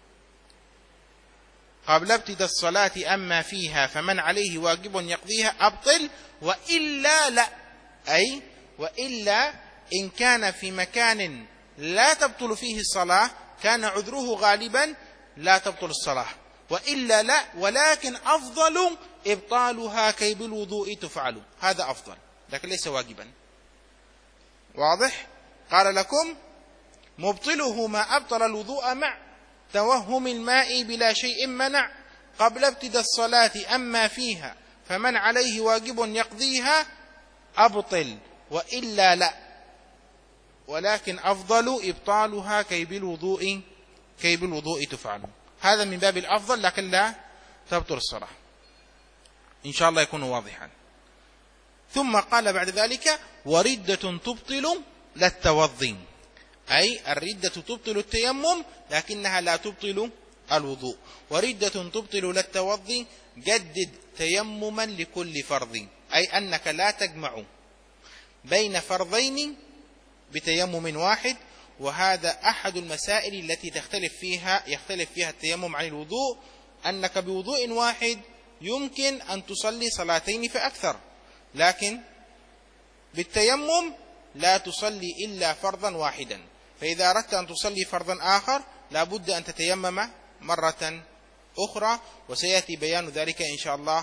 قبل ابتداء الصلاة أما فيها فمن عليه واجب يقضيها أبطل، وإلا لا، أي وإلا إن كان في مكان لا تبطل فيه الصلاة، كان عذره غالبا، لا تبطل الصلاة، وإلا لا، ولكن أفضل إبطالها كي بالوضوء تفعل، هذا أفضل لكن ليس واجبا. واضح؟ قال لكم مبطله ما أبطل الوضوء مع توهم الماء بلا شيء منع قبل ابتداء الصلاة أما فيها فمن عليه واجب يقضيها أبطل، وإلا لا، ولكن أفضل إبطالها كي بالوضوء كي بالوضوء تفعل. هذا من باب الأفضل لكن لا تبطل الصلاة، إن شاء الله يكون واضحا. ثم قال بعد ذلك وردة تبطل لا التوضي، أي الردة تبطل التيمم لكنها لا تبطل الوضوء. وردة تبطل لا التوضي جدد تيمما لكل فرض، أي أنك لا تجمع بين فرضين بتيمم واحد، وهذا أحد المسائل التي تختلف فيها يختلف فيها التيمم عن الوضوء، أنك بوضوء واحد يمكن أن تصلي صلاتين فأكثر، لكن بالتيمم لا تصلي إلا فرضا واحدا. فإذا أردت أن تصلي فرضا آخر لابد أن تتيمم مرة أخرى، وسيأتي بيان ذلك إن شاء الله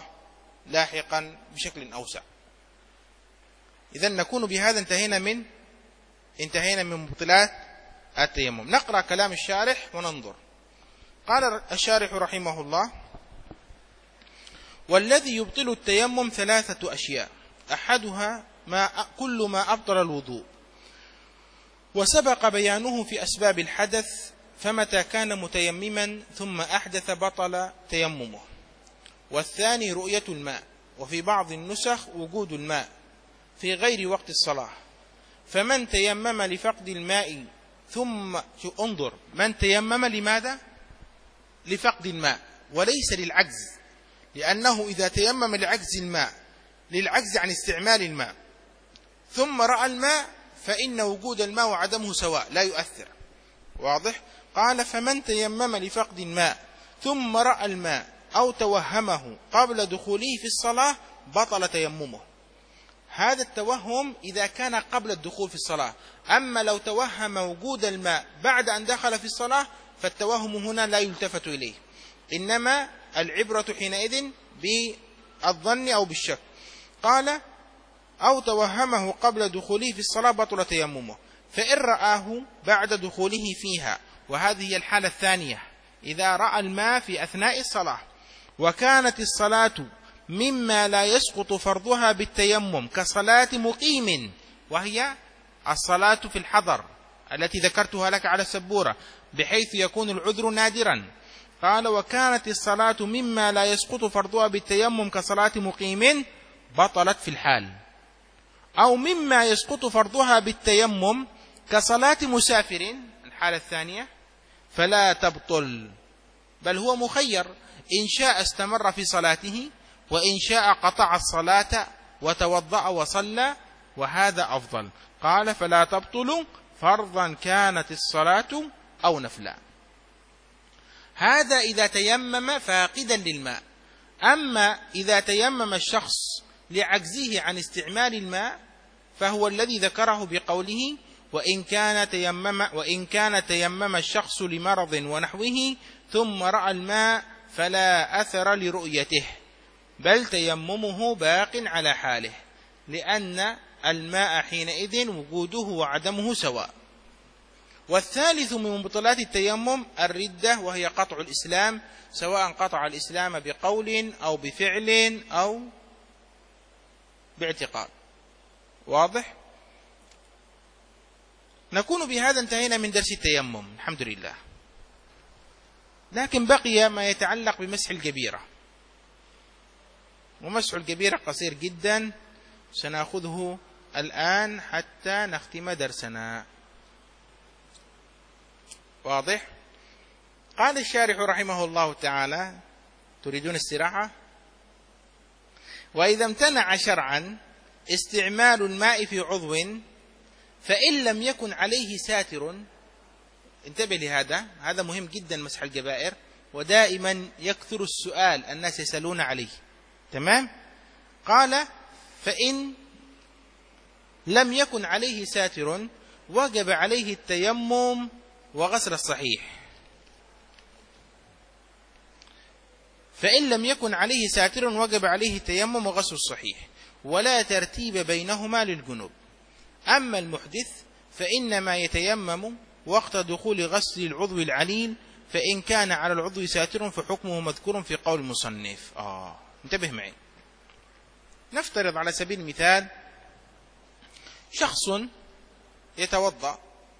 لاحقا بشكل أوسع. إذن نكون بهذا انتهينا من انتهينا من مبطلات التيمم. نقرأ كلام الشارح وننظر. قال الشارح رحمه الله: والذي يبطل التيمم ثلاثة أشياء، أحدها ما كل ما أبطل الوضوء، وسبق بيانه في أسباب الحدث، فمتى كان متيمما ثم أحدث بطل تيممه. والثاني رؤية الماء، وفي بعض النسخ وجود الماء في غير وقت الصلاة، فمن تيمم لفقد الماء ثم انظر، من تيمم لماذا؟ لفقد الماء وليس للعجز، لأنه إذا تيمم لعجز الماء للعجز عن استعمال الماء ثم رأى الماء فإن وجود الماء وعدمه سواء لا يؤثر. واضح؟ قال: فمن تيمم لفقد الماء ثم رأى الماء أو توهمه قبل دخوله في الصلاة بطل تيممه. هذا التوهم إذا كان قبل الدخول في الصلاة، أما لو توهم وجود الماء بعد أن دخل في الصلاة فالتوهم هنا لا يلتفت إليه، إنما العبرة حينئذ بالظن أو بالشك. قال: أو توهمه قبل دخوله في الصلاة بطل تيممه، فإن رآه بعد دخوله فيها، وهذه هي الحالة الثانية، إذا رأى الماء في أثناء الصلاة وكانت الصلاة مما لا يسقط فرضها بالتيمم كصلاة مقيم، وهي الصلاة في الحضر التي ذكرتها لك على السبورة، بحيث يكون العذر نادرا. قال: وكانت الصلاة مما لا يسقط فرضها بالتيمم كصلاة مقيم بطلت في الحال، أو مما يسقط فرضها بالتيمم كصلاة مسافر الحالة الثانية فلا تبطل، بل هو مخير، إن شاء استمر في صلاته وإن شاء قطع الصلاة وتوضأ وصلى، وهذا أفضل. قال: فلا تبطل فرضا كانت الصلاة أو نفلا. هذا إذا تيمم فاقدا للماء. أما إذا تيمم الشخص لعجزه عن استعمال الماء فهو الذي ذكره بقوله: وإن كان تيمم وإن كان تيمم الشخص لمرض ونحوه ثم رأى الماء فلا أثر لرؤيته، بل تيممه باق على حاله، لأن الماء حينئذ وجوده وعدمه سواء. والثالث من مبطلات التيمم الردة، وهي قطع الإسلام، سواء قطع الإسلام بقول أو بفعل أو باعتقاد. واضح؟ نكون بهذا انتهينا من درس التيمم الحمد لله. لكن بقي ما يتعلق بمسح الجبيرة، ومسح الجبيرة قصير جدا، سنأخذه الآن حتى نختم درسنا. واضح؟ قال الشارح رحمه الله تعالى: تريدون استراحة؟ وإذا امتنع شرعا استعمال الماء في عضو فإن لم يكن عليه ساتر، انتبه لهذا، هذا مهم جدا مسح الجبائر، ودائما يكثر السؤال، الناس يسألون عليه. تمام؟ قال: فإن لم يكن عليه ساتر وجب عليه التيمم وغسل الصحيح. فإن لم يكن عليه ساتر وجب عليه التيمم وغسل الصحيح، ولا ترتيب بينهما للجنوب. أما المحدث فإنما يتيمم وقت دخول غسل العضو العليل، فإن كان على العضو ساتر فحكمه مذكور في قول المصنف. آه انتبه معي. نفترض على سبيل المثال شخص يتوضأ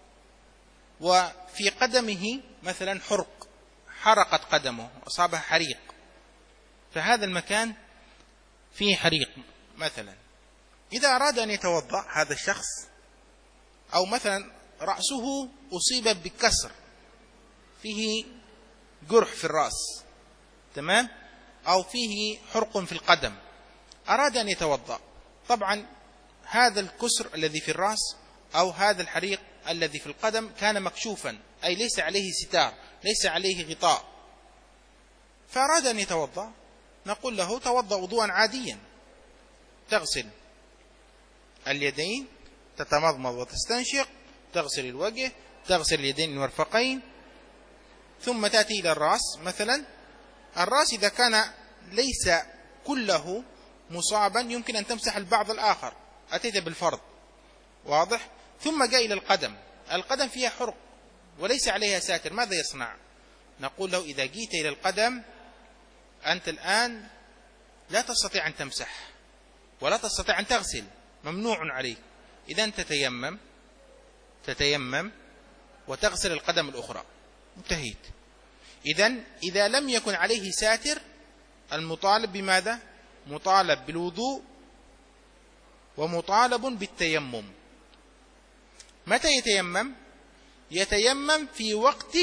وفي قدمه مثلا حرق، حرقت قدمه، أصابها حريق، فهذا المكان فيه حريق مثلا. إذا أراد أن يتوضأ هذا الشخص، أو مثلا رأسه أصيب بكسر، فيه جرح في الرأس، تمام، أو فيه حرق في القدم، أراد أن يتوضأ، طبعا هذا الكسر الذي في الرأس أو هذا الحريق الذي في القدم كان مكشوفا، أي ليس عليه ستار، ليس عليه غطاء، فأراد أن يتوضأ، نقول له: توضأ وضوءا عاديا، تغسل اليدين، تتمضمض وتستنشق، تغسل الوجه، تغسل اليدين المرفقين، ثم تأتي إلى الرأس. مثلا الرأس إذا كان ليس كله مصابا يمكن أن تمسح البعض الآخر، أتيت بالفرض، واضح؟ ثم جاء إلى القدم، القدم فيها حرق وليس عليها ساتر، ماذا يصنع؟ نقول له إذا جيت إلى القدم أنت الآن لا تستطيع أن تمسح ولا تستطيع أن تغسل، ممنوع عليك، إذا تتيمم تتيمم وتغسل القدم الأخرى، انتهيت. إذن إذا لم يكن عليه ساتر المطالب بماذا؟ مطالب بالوضوء ومطالب بالتيمم. متى يتيمم؟ يتيمم في وقت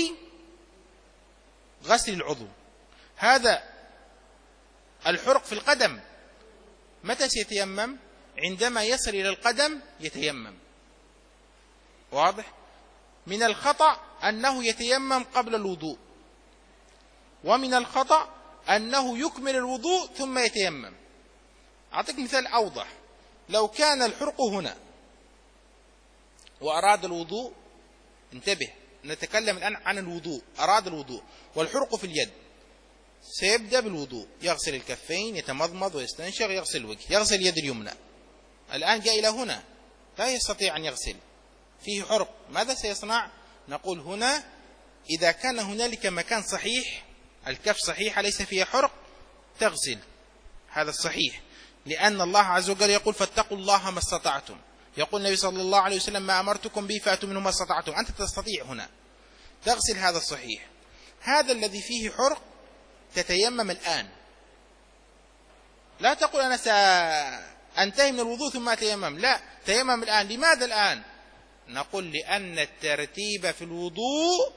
غسل العضو. هذا الحرق في القدم متى سيتيمم؟ عندما يصل إلى القدم يتيمم. واضح؟ من الخطأ أنه يتيمم قبل الوضوء، ومن الخطأ أنه يكمل الوضوء ثم يتيمم. أعطيك مثال أوضح. لو كان الحرق هنا وأراد الوضوء، انتبه نتكلم الآن عن الوضوء، أراد الوضوء والحرق في اليد، سيبدأ بالوضوء، يغسل الكفين، يتمضمض ويستنشق، يغسل الوجه، يغسل اليد اليمنى. الآن جاء إلى هنا لا يستطيع أن يغسل، فيه حرق، ماذا سيصنع؟ نقول هنا إذا كان هنالك مكان صحيح، الكف صحيحة ليس فيها حرق، تغسل، هذا الصحيح، لأن الله عز وجل يقول فاتقوا الله ما استطعتم. يقول النبي صلى الله عليه وسلم ما أمرتكم به فأتوا منه ما استطعتم. أنت تستطيع هنا تغسل، هذا الصحيح. هذا الذي فيه حرق تتيمم الآن، لا تقول أنا سأنتهي من الوضوء ثم أتيمم، لا، تيمم الآن. لماذا الآن؟ نقول لأن الترتيب في الوضوء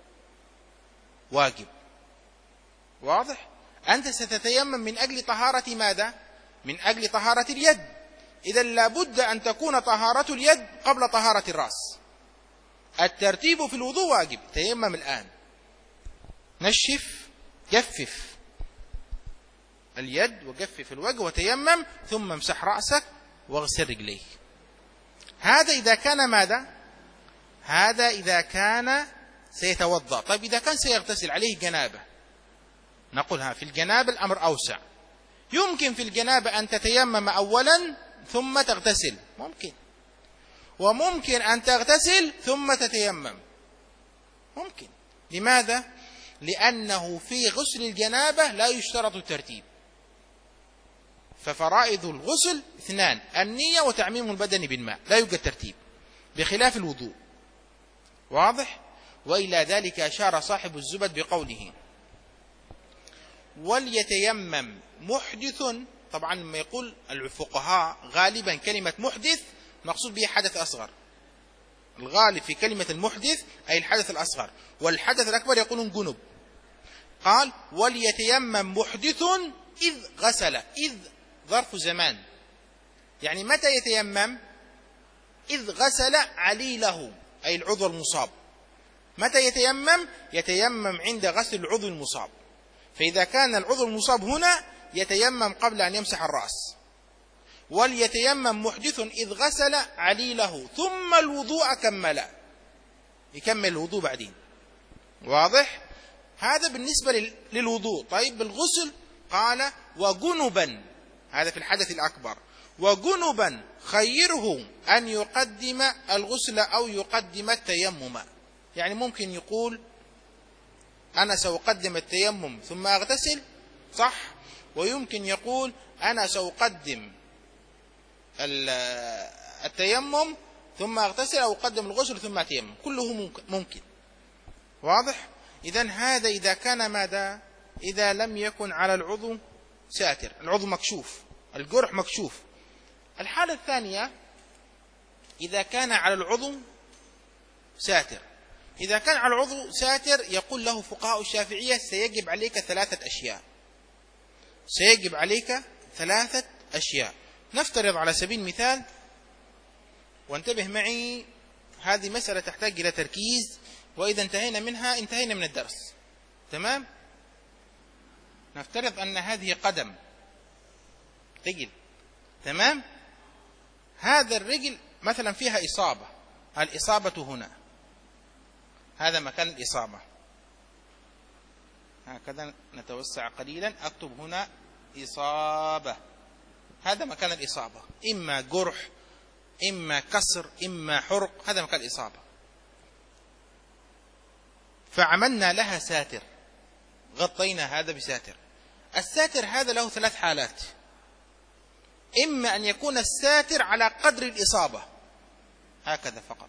واجب. واضح؟ أنت ستتيمم من أجل طهارة ماذا؟ من أجل طهارة اليد، إذا لابد أن تكون طهارة اليد قبل طهارة الرأس. الترتيب في الوضوء واجب. تيمم الآن، نشف، جفف اليد وجفف الوجه وتيمم، ثم امسح رأسك واغسل رجليك. هذا إذا كان ماذا؟ هذا إذا كان سيتوضأ. طيب إذا كان سيغتسل عليه جنابة، نقولها في الجنابة الأمر أوسع. يمكن في الجنابة أن تتيمم أولا ثم تغتسل، ممكن، وممكن أن تغتسل ثم تتيمم، ممكن. لماذا؟ لأنه في غسل الجنابة لا يشترط الترتيب، ففرائض الغسل اثنان: النية وتعميم البدن بالماء، لا يوجد ترتيب، بخلاف الوضوء. واضح؟ وإلى ذلك أشار صاحب الزبد بقوله وليتيمم محدث. طبعا لما يقول الفقهاء غالبا كلمة محدث مقصود به حدث أصغر، الغالب في كلمة المحدث أي الحدث الأصغر، والحدث الأكبر يقولون جنب. قال وليتيمم محدث إذ غسل، إذ ظرف زمان، يعني متى يتيمم؟ إذ غسل عليله أي العضو المصاب. متى يتيمم؟ يتيمم عند غسل العضو المصاب. فإذا كان العضو المصاب هنا يتيمم قبل أن يمسح الرأس. وليتيمم محدث إذ غسل عليله ثم الوضوء كمل، يكمل الوضوء بعدين. واضح؟ هذا بالنسبة للوضوء. طيب بالغسل قال وجنبا، هذا في الحدث الأكبر، وجنبا خيره أن يقدم الغسل أو يقدم التيمم. يعني ممكن يقول أنا سأقدم التيمم ثم أغتسل، صح؟ ويمكن يقول أنا سأقدم التيمم ثم أغتسل أو أقدم الغسل ثم أتيمم، كله ممكن. واضح؟ إذن هذا إذا كان ماذا؟ إذا لم يكن على العضو ساتر، العضو مكشوف، الجرح مكشوف. الحالة الثانية إذا كان على العضو ساتر. إذا كان على العضو ساتر يقول له فقهاء الشافعية سيجب عليك ثلاثة أشياء، سيجب عليك ثلاثة أشياء. نفترض على سبيل المثال، وانتبه معي هذه مسألة تحتاج إلى تركيز، وإذا انتهينا منها انتهينا من الدرس. تمام؟ نفترض أن هذه قدم رجل، تمام؟ هذا الرجل مثلا فيها إصابة، الإصابة هنا، هذا مكان الإصابة، هكذا نتوسع قليلا، أكتب هنا إصابة، هذا مكان الإصابة، إما جرح إما كسر إما حرق، هذا مكان الإصابة. فعملنا لها ساتر، غطينا هذا بساتر. الساتر هذا له ثلاث حالات: إما أن يكون الساتر على قدر الإصابة هكذا فقط،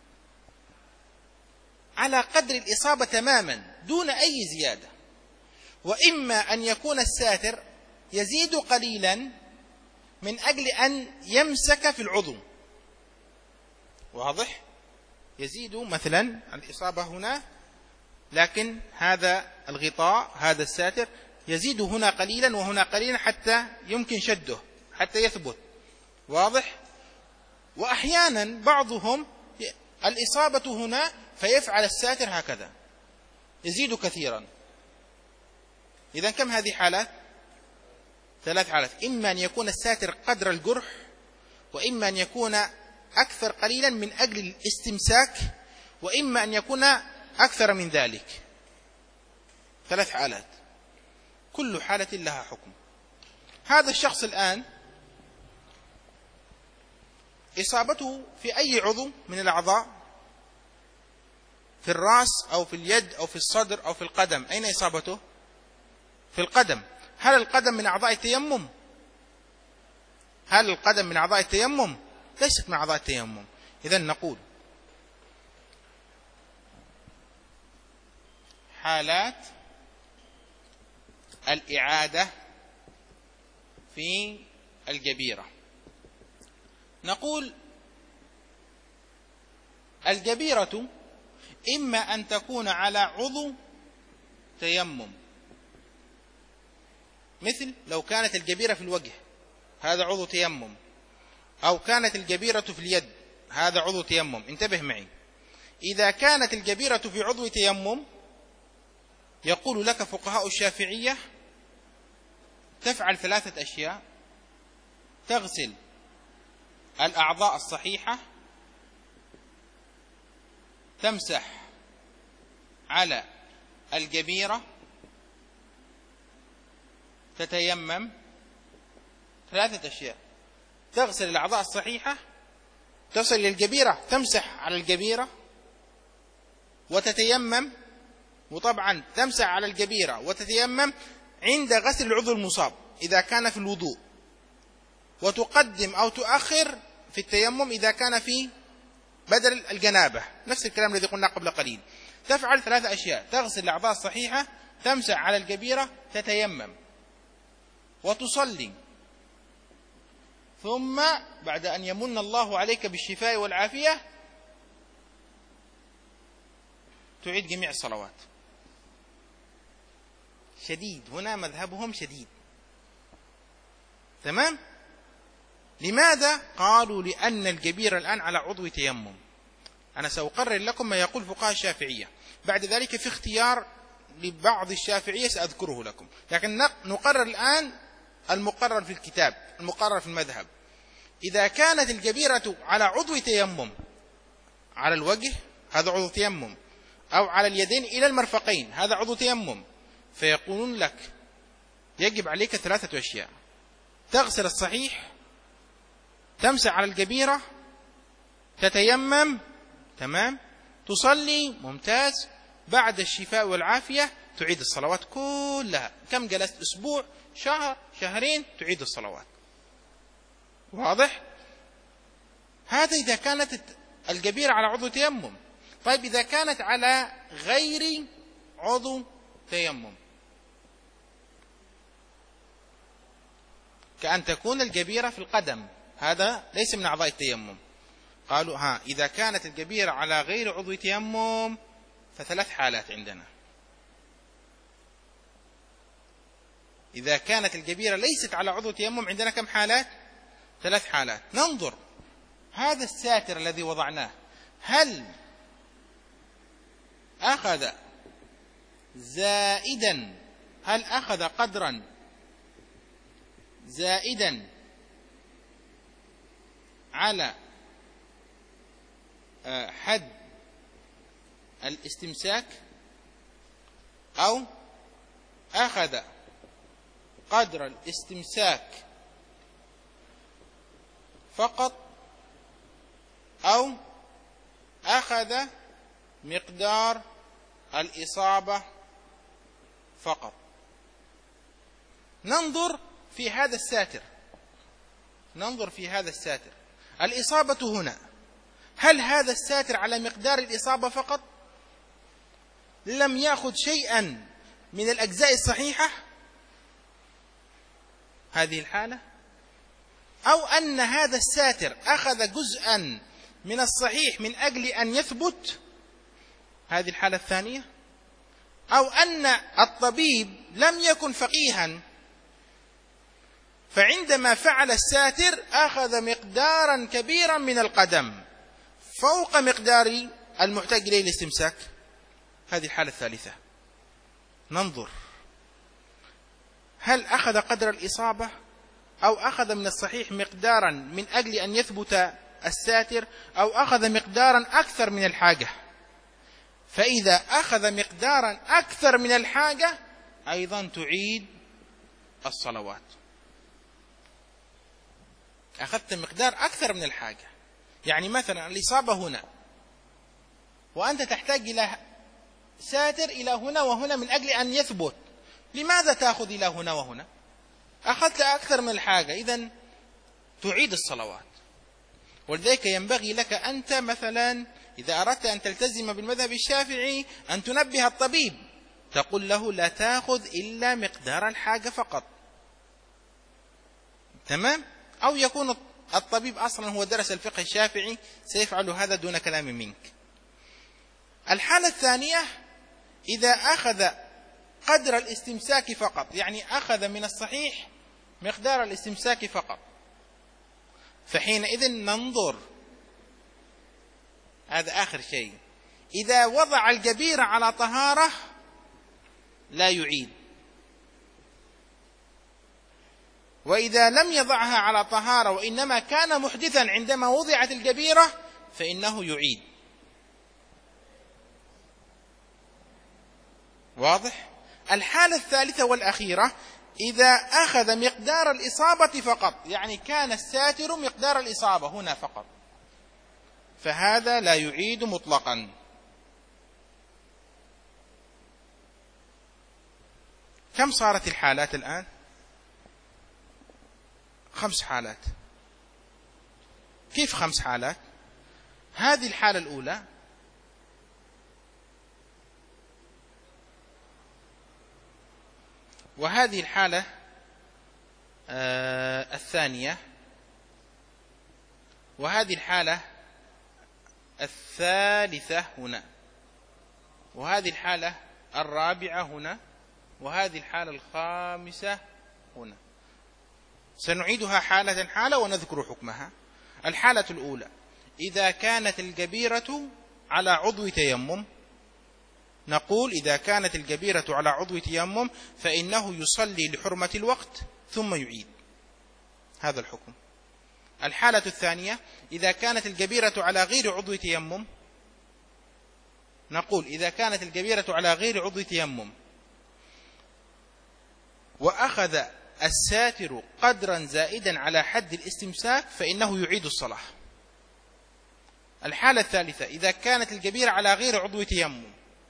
على قدر الإصابة تماما دون أي زيادة، وإما أن يكون الساتر يزيد قليلا من أجل أن يمسك في العضو. واضح؟ يزيد مثلا الإصابة هنا، لكن هذا الغطاء هذا الساتر يزيد هنا قليلا وهنا قليلا حتى يمكن شده حتى يثبت. واضح؟ وأحيانا بعضهم الإصابة هنا فيفعل الساتر هكذا يزيد كثيرا. إذن كم هذه حالات؟ ثلاث حالات: إما أن يكون الساتر قدر الجرح، وإما أن يكون أكثر قليلا من أجل الاستمساك، وإما أن يكون أكثر من ذلك. ثلاث حالات، كل حالة لها حكم. هذا الشخص الآن إصابته في أي عضو من الأعضاء، في الرأس أو في اليد أو في الصدر أو في القدم، أين إصابته؟ في القدم. هل القدم من أعضاء التيمم؟ هل القدم من أعضاء التيمم؟ ليست من أعضاء التيمم. إذن نقول حالات الإعادة في الجبيرة. نقول الجبيرة إما أن تكون على عضو تيمم، مثل لو كانت الجبيرة في الوجه هذا عضو تيمم، أو كانت الجبيرة في اليد هذا عضو تيمم. انتبه معي، إذا كانت الجبيرة في عضو تيمم يقول لك فقهاء الشافعية تفعل ثلاثة أشياء: تغسل الأعضاء الصحيحة، تمسح على الجبيرة، تتيمم. ثلاثة أشياء: تغسل الأعضاء الصحيحة، تصل إلى الجبيرة تمسح على الجبيرة، وتتيمم. وطبعا تمسح على الجبيرة وتتيمم عند غسل العضو المصاب إذا كان في الوضوء، وتقدم أو تؤخر في التيمم إذا كان في بدل الجنابة. نفس الكلام الذي قلنا قبل قليل. تفعل ثلاث أشياء: تغسل الأعضاء الصحيحة، تمسح على الجبيرة، تتيمم، وتصلي. ثم بعد أن يمن الله عليك بالشفاء والعافية تعيد جميع الصلوات. شديد، هنا مذهبهم شديد. تمام؟ لماذا؟ قالوا لأن الجبيرة الآن على عضو تيمم. أنا سأقرر لكم ما يقول فقهاء الشافعية، بعد ذلك في اختيار لبعض الشافعية سأذكره لكم، لكن نقرر الآن المقرر في الكتاب، المقرر في المذهب. إذا كانت الجبيرة على عضو تيمم، على الوجه هذا عضو تيمم، أو على اليدين إلى المرفقين هذا عضو تيمم، فيقولون لك يجب عليك ثلاثة أشياء: تغسل الصحيح، تمسح على الجبيرة، تتيمم. تمام؟ تصلي. ممتاز. بعد الشفاء والعافية تعيد الصلوات كلها. كم جلست؟ أسبوع، شهر، شهرين، تعيد الصلوات. واضح؟ هذا إذا كانت الجبيرة على عضو تيمم. طيب إذا كانت على غير عضو تيمم، كأن تكون الجبيرة في القدم، هذا ليس من أعضاء التيمم. قالوا ها إذا كانت الجبيرة على غير عضو تيمم فثلاث حالات عندنا. إذا كانت الجبيرة ليست على عضو تيمم عندنا كم حالات؟ ثلاث حالات. ننظر هذا الساتر الذي وضعناه هل أخذ زائدا، هل أخذ قدرا زائدا على حد الاستمساك، أو أخذ قدر الاستمساك فقط أو أخذ مقدار الإصابة فقط. ننظر في هذا الساتر، ننظر في هذا الساتر. الإصابة هنا، هل هذا الساتر على مقدار الإصابة فقط؟ لم يأخذ شيئا من الأجزاء الصحيحة هذه الحالة، أو أن هذا الساتر أخذ جزءا من الصحيح من أجل أن يثبت هذه الحالة الثانية، أو أن الطبيب لم يكن فقيها فعندما فعل الساتر أخذ مقدارا كبيرا من القدم فوق مقدار المحتاج إليه الاستمساك. هذه الحالة الثالثة. ننظر هل أخذ قدر الإصابة أو أخذ من الصحيح مقدارا من أجل أن يثبت الساتر، أو أخذ مقدارا أكثر من الحاجة. فإذا أخذ مقدارا أكثر من الحاجة أيضا تعيد الصلوات. أخذت مقدار أكثر من الحاجة، يعني مثلا الإصابة هنا وأنت تحتاج إلى ساتر إلى هنا وهنا من أجل أن يثبت، لماذا تأخذ إلى هنا وهنا؟ أخذت أكثر من الحاجة، إذن تعيد الصلوات. ولذلك ينبغي لك أنت مثلا إذا أردت أن تلتزم بالمذهب الشافعي أن تنبه الطبيب، تقول له لا تأخذ إلا مقدار الحاجة فقط، تمام؟ أو يكون الطبيب أصلا هو درس الفقه الشافعي سيفعل هذا دون كلام منك. الحالة الثانية إذا أخذ قدر الاستمساك فقط، يعني أخذ من الصحيح مقدار الاستمساك فقط، فحينئذ ننظر. هذا آخر شيء. إذا وضع الجبيرة على طهارة لا يعيد، وإذا لم يضعها على طهارة وإنما كان محدثا عندما وضعت الجبيرة فإنه يعيد. واضح؟ الحالة الثالثة والأخيرة إذا أخذ مقدار الإصابة فقط، يعني كان الساتر مقدار الإصابة هنا فقط، فهذا لا يعيد مطلقا. كم صارت الحالات الآن؟ خمس حالات. كيف خمس حالات؟ هذه الحالة الأولى وهذه الحالة آه الثانية وهذه الحالة الثالثة هنا وهذه الحالة الرابعة هنا وهذه الحالة الخامسة هنا. سنعيدها حالة حالة ونذكر حكمها. الحالة الأولى إذا كانت الجبيرة على عضو تيمم، نقول إذا كانت الجبيرة على عضو تيمم فإنه يصلي لحرمة الوقت ثم يعيد. هذا الحكم. الحالة الثانية إذا كانت الجبيرة على غير عضو تيمم، نقول إذا كانت الجبيرة على غير عضو تيمم وأخذ الساتر قدرا زائدا على حد الاستمساك فإنه يعيد الصلاة. الحالة الثالثة إذا كانت الجبيرة على غير عضو تيمم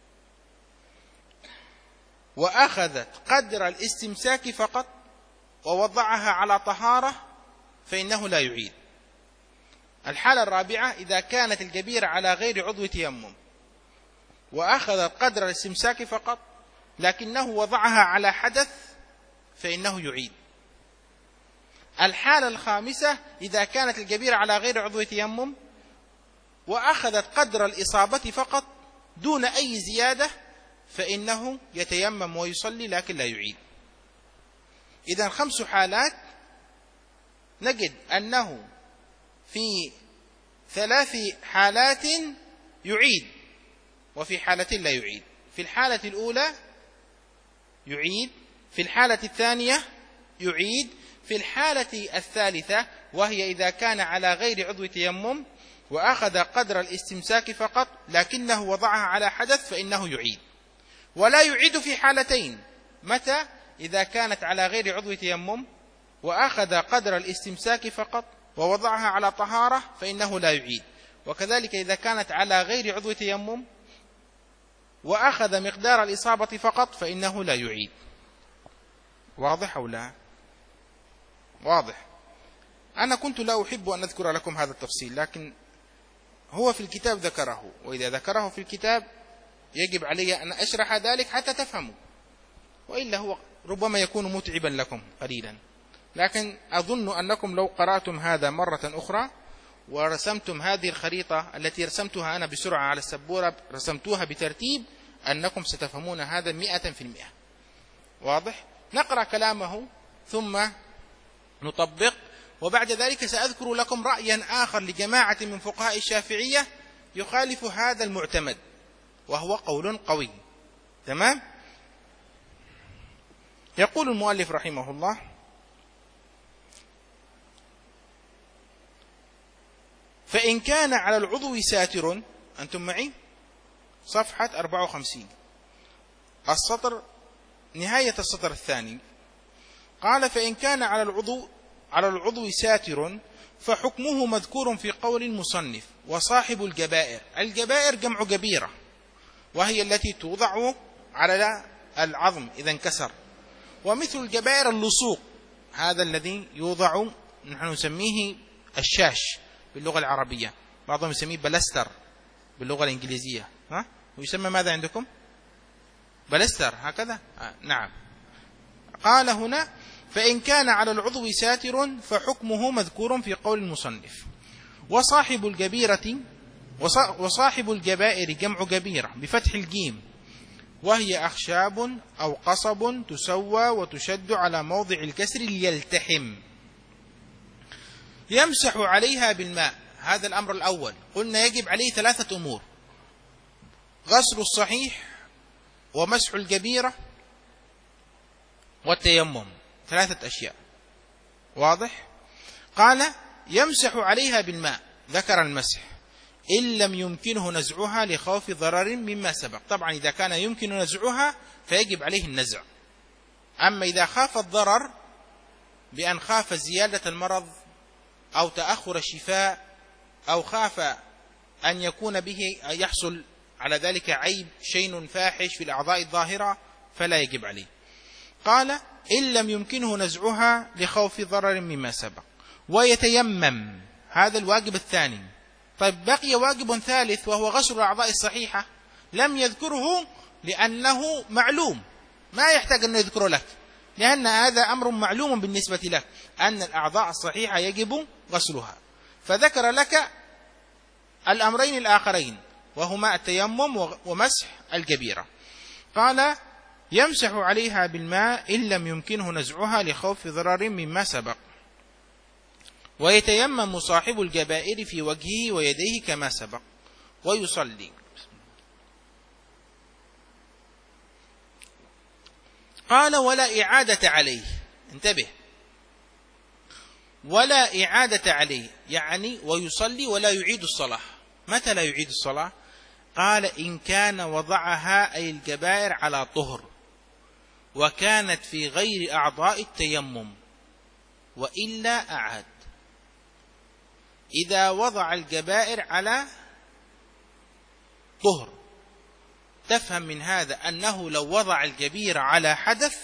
وأخذت قدر الاستمساك فقط ووضعها على طهارة فإنه لا يعيد. الحالة الرابعة إذا كانت الجبيرة على غير عضو تيمم وأخذت قدر الاستمساك فقط لكنه وضعها على حدث فإنه يعيد. الحالة الخامسة إذا كانت الجبيرة على غير عضو تيمم وأخذت قدر الإصابة فقط دون أي زيادة فإنه يتيمم ويصلي لكن لا يعيد. إذن خمس حالات نجد أنه في ثلاث حالات يعيد وفي حالة لا يعيد. في الحالة الأولى يعيد، في الحالة الثانية يعيد، في الحالة الثالثة وهي إذا كان على غير عضو تيمم وأخذ قدر الاستمساك فقط لكنه وضعها على حدث فإنه يعيد. ولا يعيد في حالتين: متى؟ إذا كانت على غير عضو تيمم وأخذ قدر الاستمساك فقط ووضعها على طهارة فإنه لا يعيد، وكذلك إذا كانت على غير عضو تيمم وأخذ مقدار الإصابة فقط فإنه لا يعيد. واضح أو لا؟ واضح. أنا كنت لا أحب أن أذكر لكم هذا التفصيل، لكن هو في الكتاب ذكره، وإذا ذكره في الكتاب يجب علي أن أشرح ذلك حتى تفهموا، وإلا هو ربما يكون متعبا لكم قليلا. لكن أظن أنكم لو قرأتم هذا مرة أخرى ورسمتم هذه الخريطة التي رسمتها أنا بسرعة على السبورة، رسمتوها بترتيب، أنكم ستفهمون هذا مئة في المئة. واضح؟ نقرأ كلامه ثم نطبق، وبعد ذلك سأذكر لكم رأيا آخر لجماعة من فقهاء الشافعية يخالف هذا المعتمد، وهو قول قوي. تمام؟ يقول المؤلف رحمه الله: فإن كان على العضو ساتر، أنتم معي؟ صفحة أربعة وخمسين، السطر نهاية السطر الثاني. قال: فإن كان على العضو على العضو ساتر فحكمه مذكور في قول المصنف: وصاحب الجبائر. الجبائر جمع جبيرة، وهي التي توضع على العظم إذا انكسر. ومثل الجبائر اللصوق، هذا الذي يوضع، نحن نسميه الشاش باللغة العربية، بعضهم يسميه بلستر باللغة الإنجليزية. ها؟ ويسمى ماذا عندكم؟ بلستر، هكذا؟ آه نعم. قال هنا: فإن كان على العضو ساتر فحكمه مذكور في قول المصنف. وصاحب الجبيرة وصاحب الجبائر جمع جبيرة بفتح الجيم، وهي أخشاب أو قصب تسوى وتشد على موضع الكسر ليلتحم، يمسح عليها بالماء. هذا الأمر الأول. قلنا يجب عليه ثلاثة أمور: غسل الصحيح، ومسح الجبيرة، والتيمم، ثلاثة أشياء. واضح؟ قال: يمسح عليها بالماء، ذكر المسح، إن لم يمكنه نزعها لخوف ضرر مما سبق. طبعا إذا كان يمكن نزعها فيجب عليه النزع. أما إذا خاف الضرر بأن خاف زيادة المرض أو تأخر الشفاء أو خاف أن يكون به يحصل على ذلك عيب، شين فاحش في الأعضاء الظاهرة، فلا يجب عليه. قال: إن لم يمكنه نزعها لخوف ضرر مما سبق. ويتيمم، هذا الواجب الثاني. طيب بقي واجب ثالث وهو غسل الأعضاء الصحيحة، لم يذكره لأنه معلوم، ما يحتاج أن يذكره لك، لأن هذا أمر معلوم بالنسبة لك أن الأعضاء الصحيحة يجب غسلها، فذكر لك الأمرين الآخرين وهما التيمم ومسح الجبيرة. قال: يمسح عليها بالماء إن لم يمكنه نزعها لخوف ضرر مما سبق. ويتيمم صاحب الجبائر في وجهه ويديه كما سبق، ويصلي. قال: ولا إعادة عليه. انتبه، ولا إعادة عليه، يعني ويصلي ولا يعيد الصلاة. متى لا يعيد الصلاة؟ قال: إن كان وضعها أي الجبائر على طهر، وكانت في غير أعضاء التيمم، وإلا أعاد. إذا وضع الجبائر على طهر، تفهم من هذا أنه لو وضع الجبير على حدث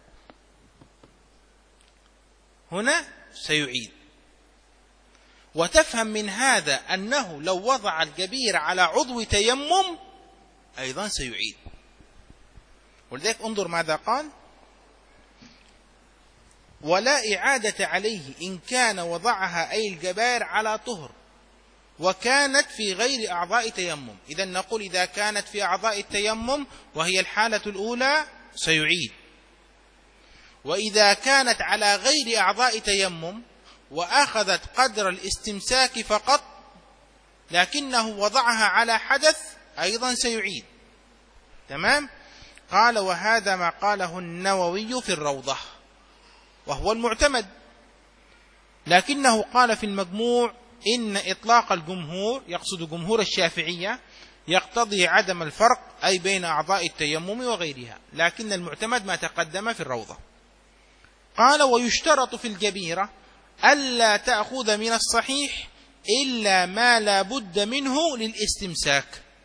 هنا سيعيد، وتفهم من هذا أنه لو وضع الجبير على عضو تيمم أيضا سيعيد. ولذلك انظر ماذا قال: ولا إعادة عليه إن كان وضعها أي الجبائر على طهر، وكانت في غير أعضاء تيمم. إذا نقول إذا كانت في أعضاء التيمم وهي الحالة الأولى سيعيد، وإذا كانت على غير أعضاء تيمم وأخذت قدر الاستمساك فقط لكنه وضعها على حدث أيضا سيعيد. تمام؟ قال: وهذا ما قاله النووي في الروضة، وهو المعتمد، لكنه قال في المجموع إن إطلاق الجمهور، يقصد جمهور الشافعية، يقتضي عدم الفرق أي بين أعضاء التيمم وغيرها، لكن المعتمد ما تقدم في الروضة. قال: ويشترط في الجبيرة ألا تأخذ من الصحيح إلا ما لا بد منه للاستمساك.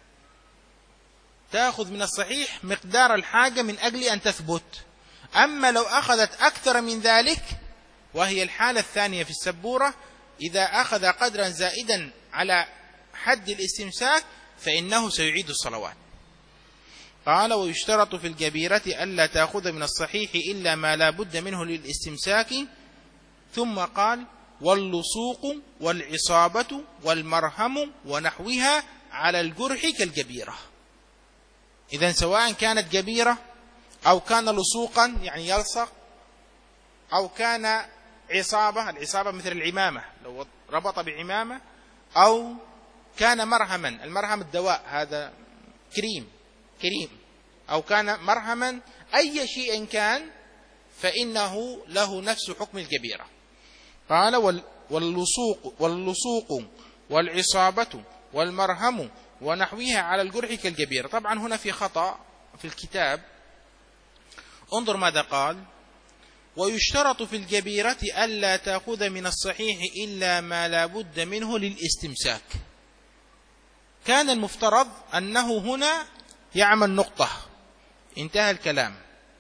تأخذ من الصحيح مقدار الحاجة من أجل أن تثبت. أما لو أخذت أكثر من ذلك، وهي الحالة الثانية في السبورة، إذا أخذ قدرا زائدا على حد الاستمساك فإنه سيعيد الصلوات. قال: ويشترط في الجبيرة ألا تأخذ من الصحيح إلا ما لا بد منه للاستمساك. ثم قال: واللصوق والعصابة والمرهم ونحوها على الجرح كالجبيرة. إذن سواء كانت جبيرة أو كان لصوقا يعني يلصق، أو كان عصابة، العصابة مثل العمامة لو ربط بعمامة، أو كان مرهما، المرهم الدواء هذا كريم كريم، أو كان مرهما، أي شيء كان فإنه له نفس حكم الجبيرة. قال: واللصوق واللصوق والعصابة والمرهم ونحوها على الجرح كالجبيرة. طبعا هنا في خطأ في الكتاب، انظر ماذا قال: ويشترط في الجبيرة ألا تأخذ من الصحيح إلا ما لا بد منه للاستمساك. كان المفترض أنه هنا يعمل نقطة، انتهى الكلام،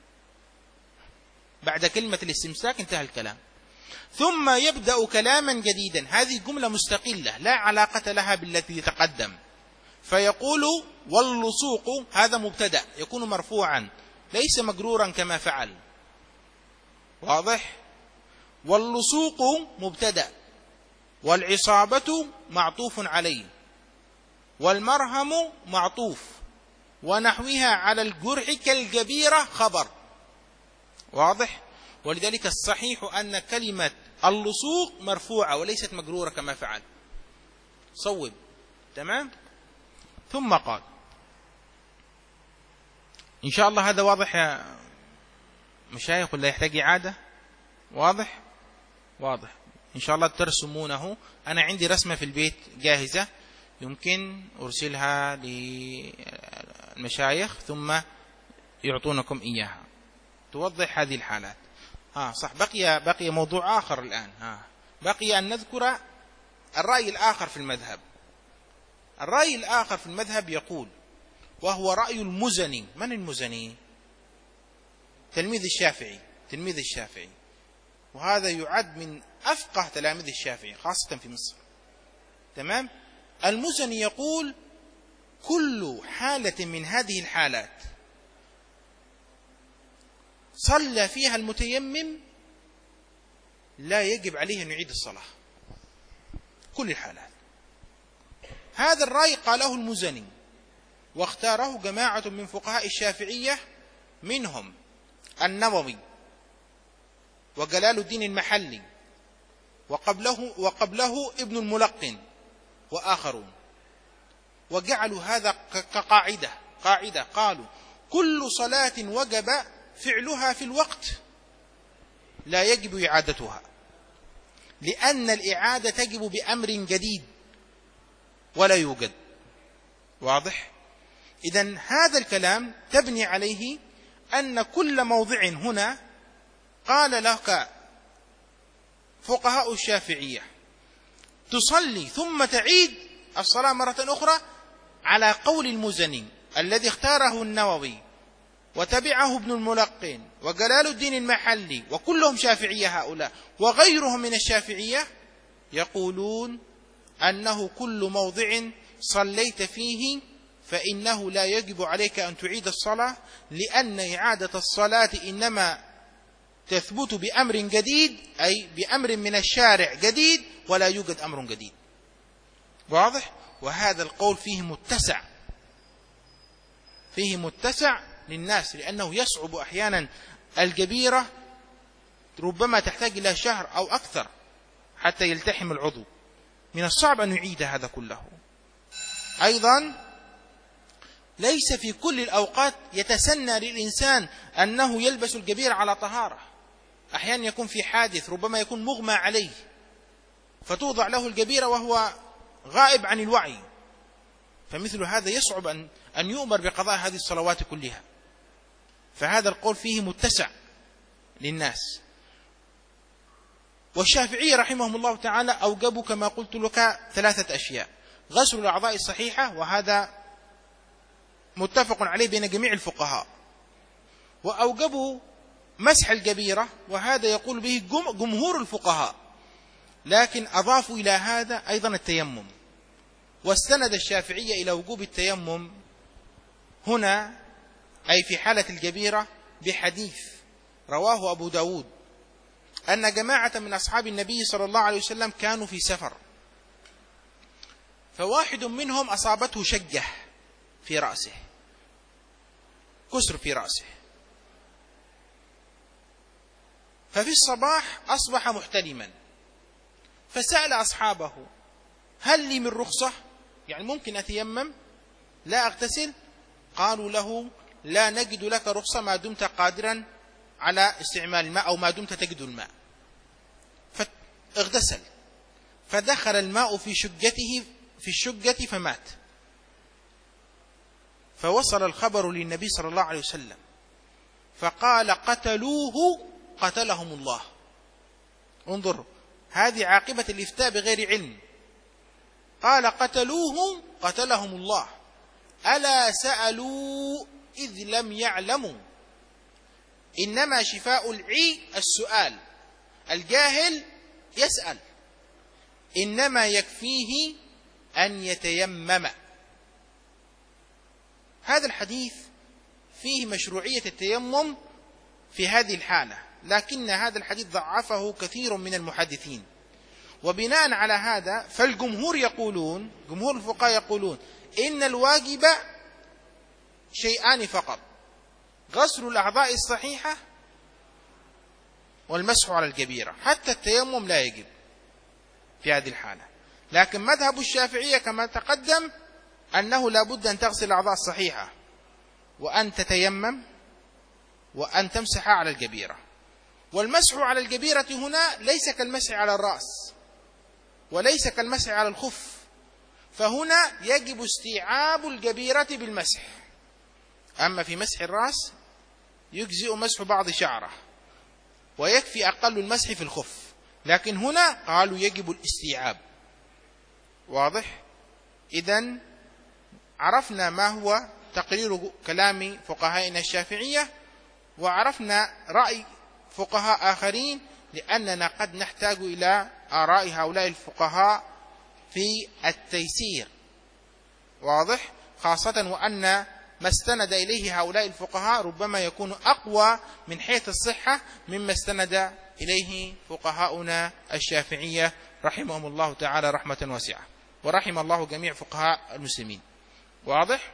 بعد كلمة الاستمساك انتهى الكلام، ثم يبدأ كلاما جديدا. هذه جملة مستقلة لا علاقة لها بالتي تقدم، فيقول: واللصوق، هذا مبتدأ يكون مرفوعا ليس مجرورا كما فعل، واضح؟ واللصوق مبتدأ، والعصابة معطوف عليه، والمرهم معطوف، ونحوها على الجرح كالجبيرة خبر، واضح؟ ولذلك الصحيح أن كلمة اللصوق مرفوعة وليست مجرورة كما فعل. صوب، تمام؟ ثم قال، إن شاء الله هذا واضح يا مشايخ ولا يحتاج إعادة؟ واضح؟ واضح إن شاء الله ترسمونه. أنا عندي رسمة في البيت جاهزة يمكن أرسلها للمشايخ ثم يعطونكم إياها توضح هذه الحالات. ها صح، بقي بقي موضوع آخر الآن. ها بقي أن نذكر الرأي الآخر في المذهب. الرأي الآخر في المذهب يقول، وهو رأي المزني. من المزني؟ تلميذ الشافعي، تلميذ الشافعي، وهذا يعد من أفقه تلاميذ الشافعي خاصة في مصر، تمام؟ المزني يقول: كل حالة من هذه الحالات صلى فيها المتيمم لا يجب عليه أن يعيد الصلاة، كل الحالات. هذا الرأي قاله المزني، واختاره جماعة من فقهاء الشافعية، منهم النووي وجلال الدين المحلي وقبله, وقبله ابن الملقن وآخرون، وجعلوا هذا كقاعدة قاعدة قالوا: كل صلاة وجب فعلها في الوقت لا يجب إعادتها، لأن الإعادة تجب بأمر جديد ولا يوجد. واضح؟ إذن هذا الكلام تبني عليه أن كل موضع هنا قال لك فقهاء الشافعية تصلي ثم تعيد الصلاة مرة أخرى، على قول المزني الذي اختاره النووي وتبعه ابن الملقن وجلال الدين المحلي، وكلهم شافعية هؤلاء، وغيرهم من الشافعية يقولون أنه كل موضع صليت فيه فإنه لا يجب عليك أن تعيد الصلاة، لأن إعادة الصلاة إنما تثبت بأمر جديد، أي بأمر من الشارع جديد، ولا يوجد أمر جديد. واضح؟ وهذا القول فيه متسع، فيه متسع للناس، لأنه يصعب أحيانا الجبيرة، ربما تحتاج إلى شهر أو أكثر حتى يلتحم العضو، من الصعب أن يعيد هذا كله. أيضا ليس في كل الأوقات يتسنى للإنسان أنه يلبس الجبيرة على طهارة، أحيانا يكون في حادث، ربما يكون مغمى عليه فتوضع له الجبيرة وهو غائب عن الوعي، فمثل هذا يصعب أن أن يؤمر بقضاء هذه الصلوات كلها. فهذا القول فيه متسع للناس. والشافعية رحمهم الله تعالى أوجبوا كما قلت لك ثلاثة أشياء: غسل الأعضاء الصحيحة، وهذا متفق عليه بين جميع الفقهاء، وأوجبوا مسح الجبيرة، وهذا يقول به جمهور الفقهاء، لكن أضافوا إلى هذا أيضا التيمم، واستند الشافعية إلى وجوب التيمم هنا أي في حالة الجبيرة بحديث رواه أبو داود أن جماعة من أصحاب النبي صلى الله عليه وسلم كانوا في سفر، فواحد منهم أصابته شجة في رأسه، كسر في رأسه، ففي الصباح أصبح محتلما، فسأل أصحابه: هل لي من رخصة؟ يعني ممكن أتيمم لا أغتسل؟ قالوا له: لا نجد لك رخصة ما دمت قادرا على استعمال الماء أو ما دمت تجد الماء. فاغتسل، فدخل الماء في شجته في الشجة فمات. فوصل الخبر للنبي صلى الله عليه وسلم فقال: قتلوه قتلهم الله. انظر، هذه عاقبة الإفتاء بغير علم. قال: قتلوه قتلهم الله، ألا سألوا إذ لم يعلموا. إنما شفاء العي السؤال، الجاهل يسأل، إنما يكفيه أن يتيمم. هذا الحديث فيه مشروعية التيمم في هذه الحالة، لكن هذا الحديث ضعفه كثير من المحدثين، وبناء على هذا فالجمهور يقولون، جمهور الفقهاء يقولون إن الواجب شيئان فقط: غسل الأعضاء الصحيحة والمسح على الجبيرة، حتى التيمم لا يجب في هذه الحالة. لكن مذهب الشافعية كما تقدم أنه لا بد أن تغسل الأعضاء الصحيحة وأن تتيمم وأن تمسح على الجبيرة. والمسح على الجبيرة هنا ليس كالمسح على الرأس وليس كالمسح على الخف، فهنا يجب استيعاب الجبيرة بالمسح. أما في مسح الرأس يجزئ مسح بعض شعره ويكفي أقل المسح في الخف، لكن هنا قالوا يجب الاستيعاب. واضح؟ إذن عرفنا ما هو تقرير كلام فقهائنا الشافعية، وعرفنا رأي فقهاء آخرين، لأننا قد نحتاج إلى آراء هؤلاء الفقهاء في التيسير. واضح؟ خاصة وأن ما استند إليه هؤلاء الفقهاء ربما يكون أقوى من حيث الصحة مما استند إليه فقهاؤنا الشافعية رحمهم الله تعالى رحمة واسعة، ورحم الله جميع فقهاء المسلمين. واضح؟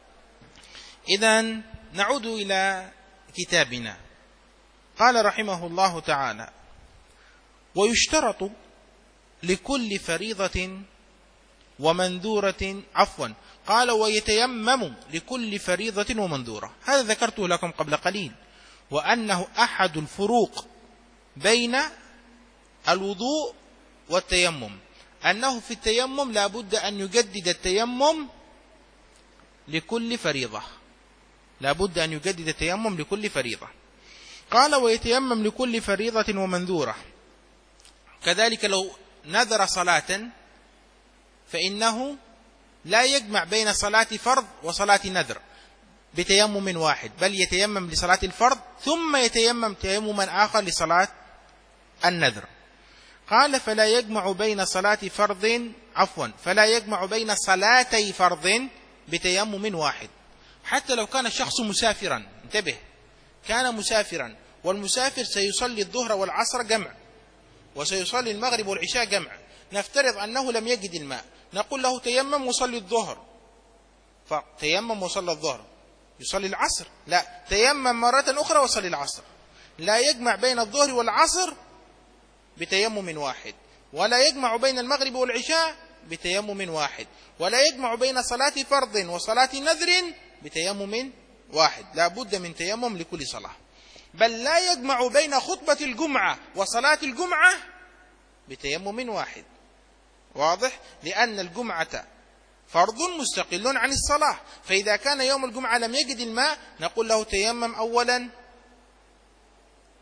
إذن نعود إلى كتابنا. قال رحمه الله تعالى: ويشترط لكل فريضة ومنذورة عفوا قال ويتيمم لكل فريضة ومنذورة. هذا ذكرته لكم قبل قليل، وأنه أحد الفروق بين الوضوء والتيمم، أنه في التيمم لا بد أن يجدد التيمم لكل فريضة، لا بد أن يجدد التيمم لكل فريضة. قال ويتيمم لكل فريضة ومنذورة. كذلك لو نذر صلاة فإنه لا يجمع بين صلاة فرض وصلاة نذر بتيمم واحد، بل يتيمم لصلاة الفرض ثم يتيمم تيمما آخر لصلاة النذر. قال فلا يجمع بين صلاة فرض عفوا فلا يجمع بين صلاتي فرض بتيمم واحد، حتى لو كان الشخص مسافرا. انتبه، كان مسافرا، والمسافر سيصلي الظهر والعصر جمع، وسيصلي المغرب والعشاء جمع. نفترض أنه لم يجد الماء، نقول له تيمم وصلي الظهر، فتيمم وصلى الظهر. يصلي العصر؟ لا، تيمم مرة أخرى وصلي العصر. لا يجمع بين الظهر والعصر بتيمم واحد، ولا يجمع بين المغرب والعشاء بتيمم واحد، ولا يجمع بين صلاة فرض وصلاة نذر بتيمم واحد. لا بد من تيمم لكل صلاة. بل لا يجمع بين خطبة الجمعة وصلاة الجمعة بتيمم واحد. واضح؟ لأن الجمعة فرض مستقل عن الصلاة، فإذا كان يوم الجمعة لم يجد الماء نقول له تيمم أولا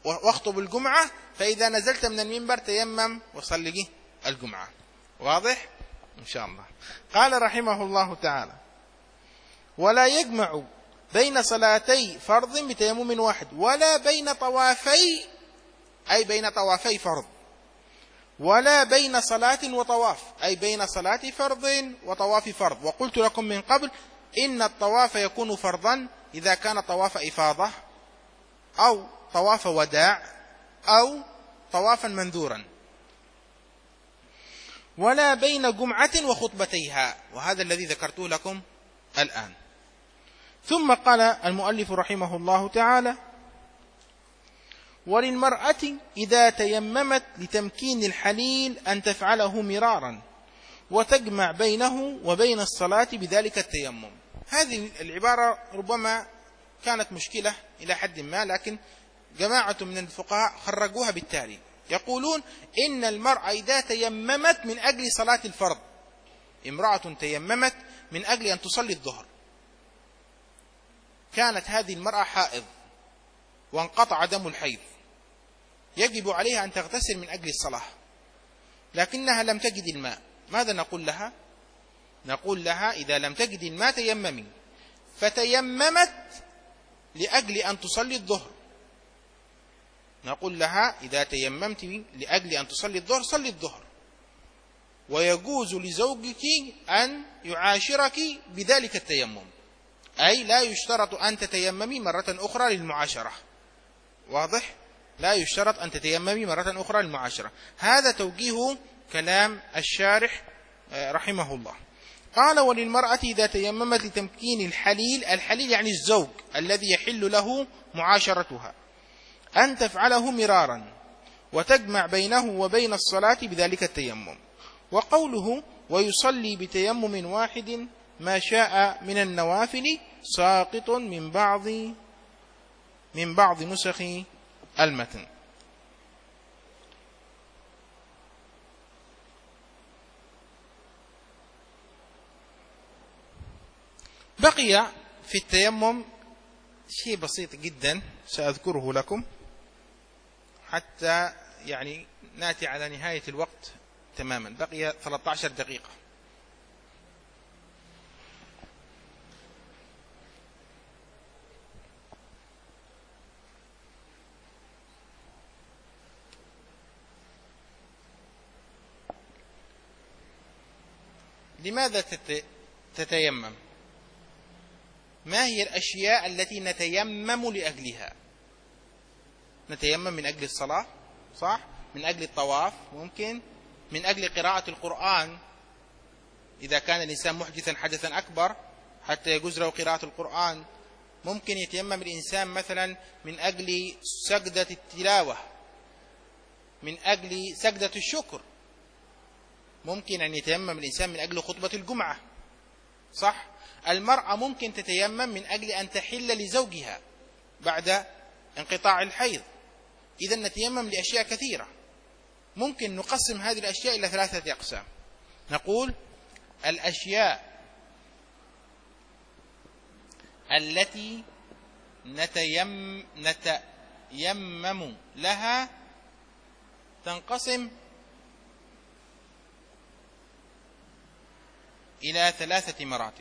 واخطب الجمعة، فإذا نزلت من المنبر تيمم وصلي الجمعة. واضح إن شاء الله. قال رحمه الله تعالى: ولا يجمع بين صلاتي فرض بتيمم واحد، ولا بين طوافي، أي بين طوافي فرض، ولا بين صلاة وطواف، أي بين صلاة فرض وطواف فرض. وقلت لكم من قبل إن الطواف يكون فرضا إذا كان طواف إفاضة أو طواف وداع أو طوافا منذورا. ولا بين جمعة وخطبتيها، وهذا الذي ذكرته لكم الآن. ثم قال المؤلف رحمه الله تعالى: وللمرأة إذا تيممت لتمكين الحليل أن تفعله مرارا وتجمع بينه وبين الصلاة بذلك التيمم. هذه العبارة ربما كانت مشكلة إلى حد ما، لكن جماعة من الفقهاء خرجوها بالتالي. يقولون إن المرأة إذا تيممت من أجل صلاة الفرض، امرأة تيممت من أجل أن تصلي الظهر، كانت هذه المرأة حائض وانقطع دم الحيض، يجب عليها أن تغتسل من أجل الصلاة، لكنها لم تجد الماء. ماذا نقول لها؟ نقول لها إذا لم تجد الماء تيممي، فتيممت لأجل أن تصلي الظهر، نقول لها إذا تيممت لأجل أن تصلي الظهر صلي الظهر، ويجوز لزوجك أن يعاشرك بذلك التيمم، أي لا يشترط أن تتيممي مرة أخرى للمعاشرة. واضح؟ لا يشترط أن تتيممي مرة أخرى للمعاشرة. هذا توجيه كلام الشارح رحمه الله. قال: وللمرأة إذا تيممت لتمكين الحليل، الحليل يعني الزوج الذي يحل له معاشرتها، أن تفعله مرارا وتجمع بينه وبين الصلاة بذلك التيمم. وقوله: ويصلي بتيمم واحد ما شاء من النوافل ساقط من بعض من بعض نسخ المتن. بقي في التيمم شيء بسيط جدا سأذكره لكم حتى يعني نأتي على نهاية الوقت تماما. بقي ثلاثة عشر دقيقة. لماذا تتيمم؟ ما هي الأشياء التي نتيمم لأجلها؟ نتيمم من أجل الصلاة، صح؟ من أجل الطواف، ممكن من أجل قراءة القرآن إذا كان الإنسان محدثا حدثا أكبر حتى يجوز له قراءة القرآن. ممكن يتيمم الإنسان مثلا من أجل سجدة التلاوة، من أجل سجدة الشكر. ممكن أن يتيمم الإنسان من أجل خطبة الجمعة، صح؟ المرأة ممكن تتيمم من أجل أن تحل لزوجها بعد انقطاع الحيض. إذا نتيمم لأشياء كثيرة. ممكن نقسم هذه الأشياء إلى ثلاثة أقسام. نقول: الأشياء التي نتيم نتيمم لها تنقسم إلى ثلاثة مراتب.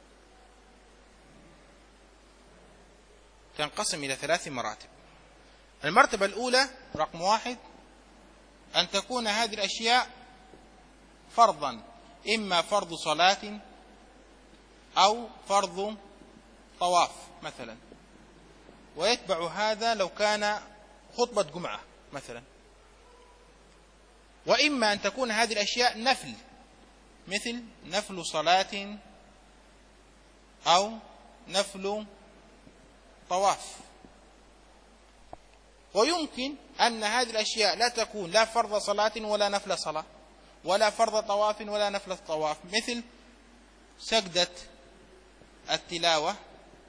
تنقسم إلى ثلاث مراتب. المرتبة الأولى رقم واحد أن تكون هذه الأشياء فرضا، إما فرض صلاة أو فرض طواف مثلا، ويتبع هذا لو كان خطبة جمعة مثلا. وإما أن تكون هذه الأشياء نفل، مثل نفل صلاة أو نفل طواف. ويمكن أن هذه الأشياء لا تكون لا فرض صلاة ولا نفل صلاة ولا فرض طواف ولا نفل طواف، مثل سجدة التلاوة،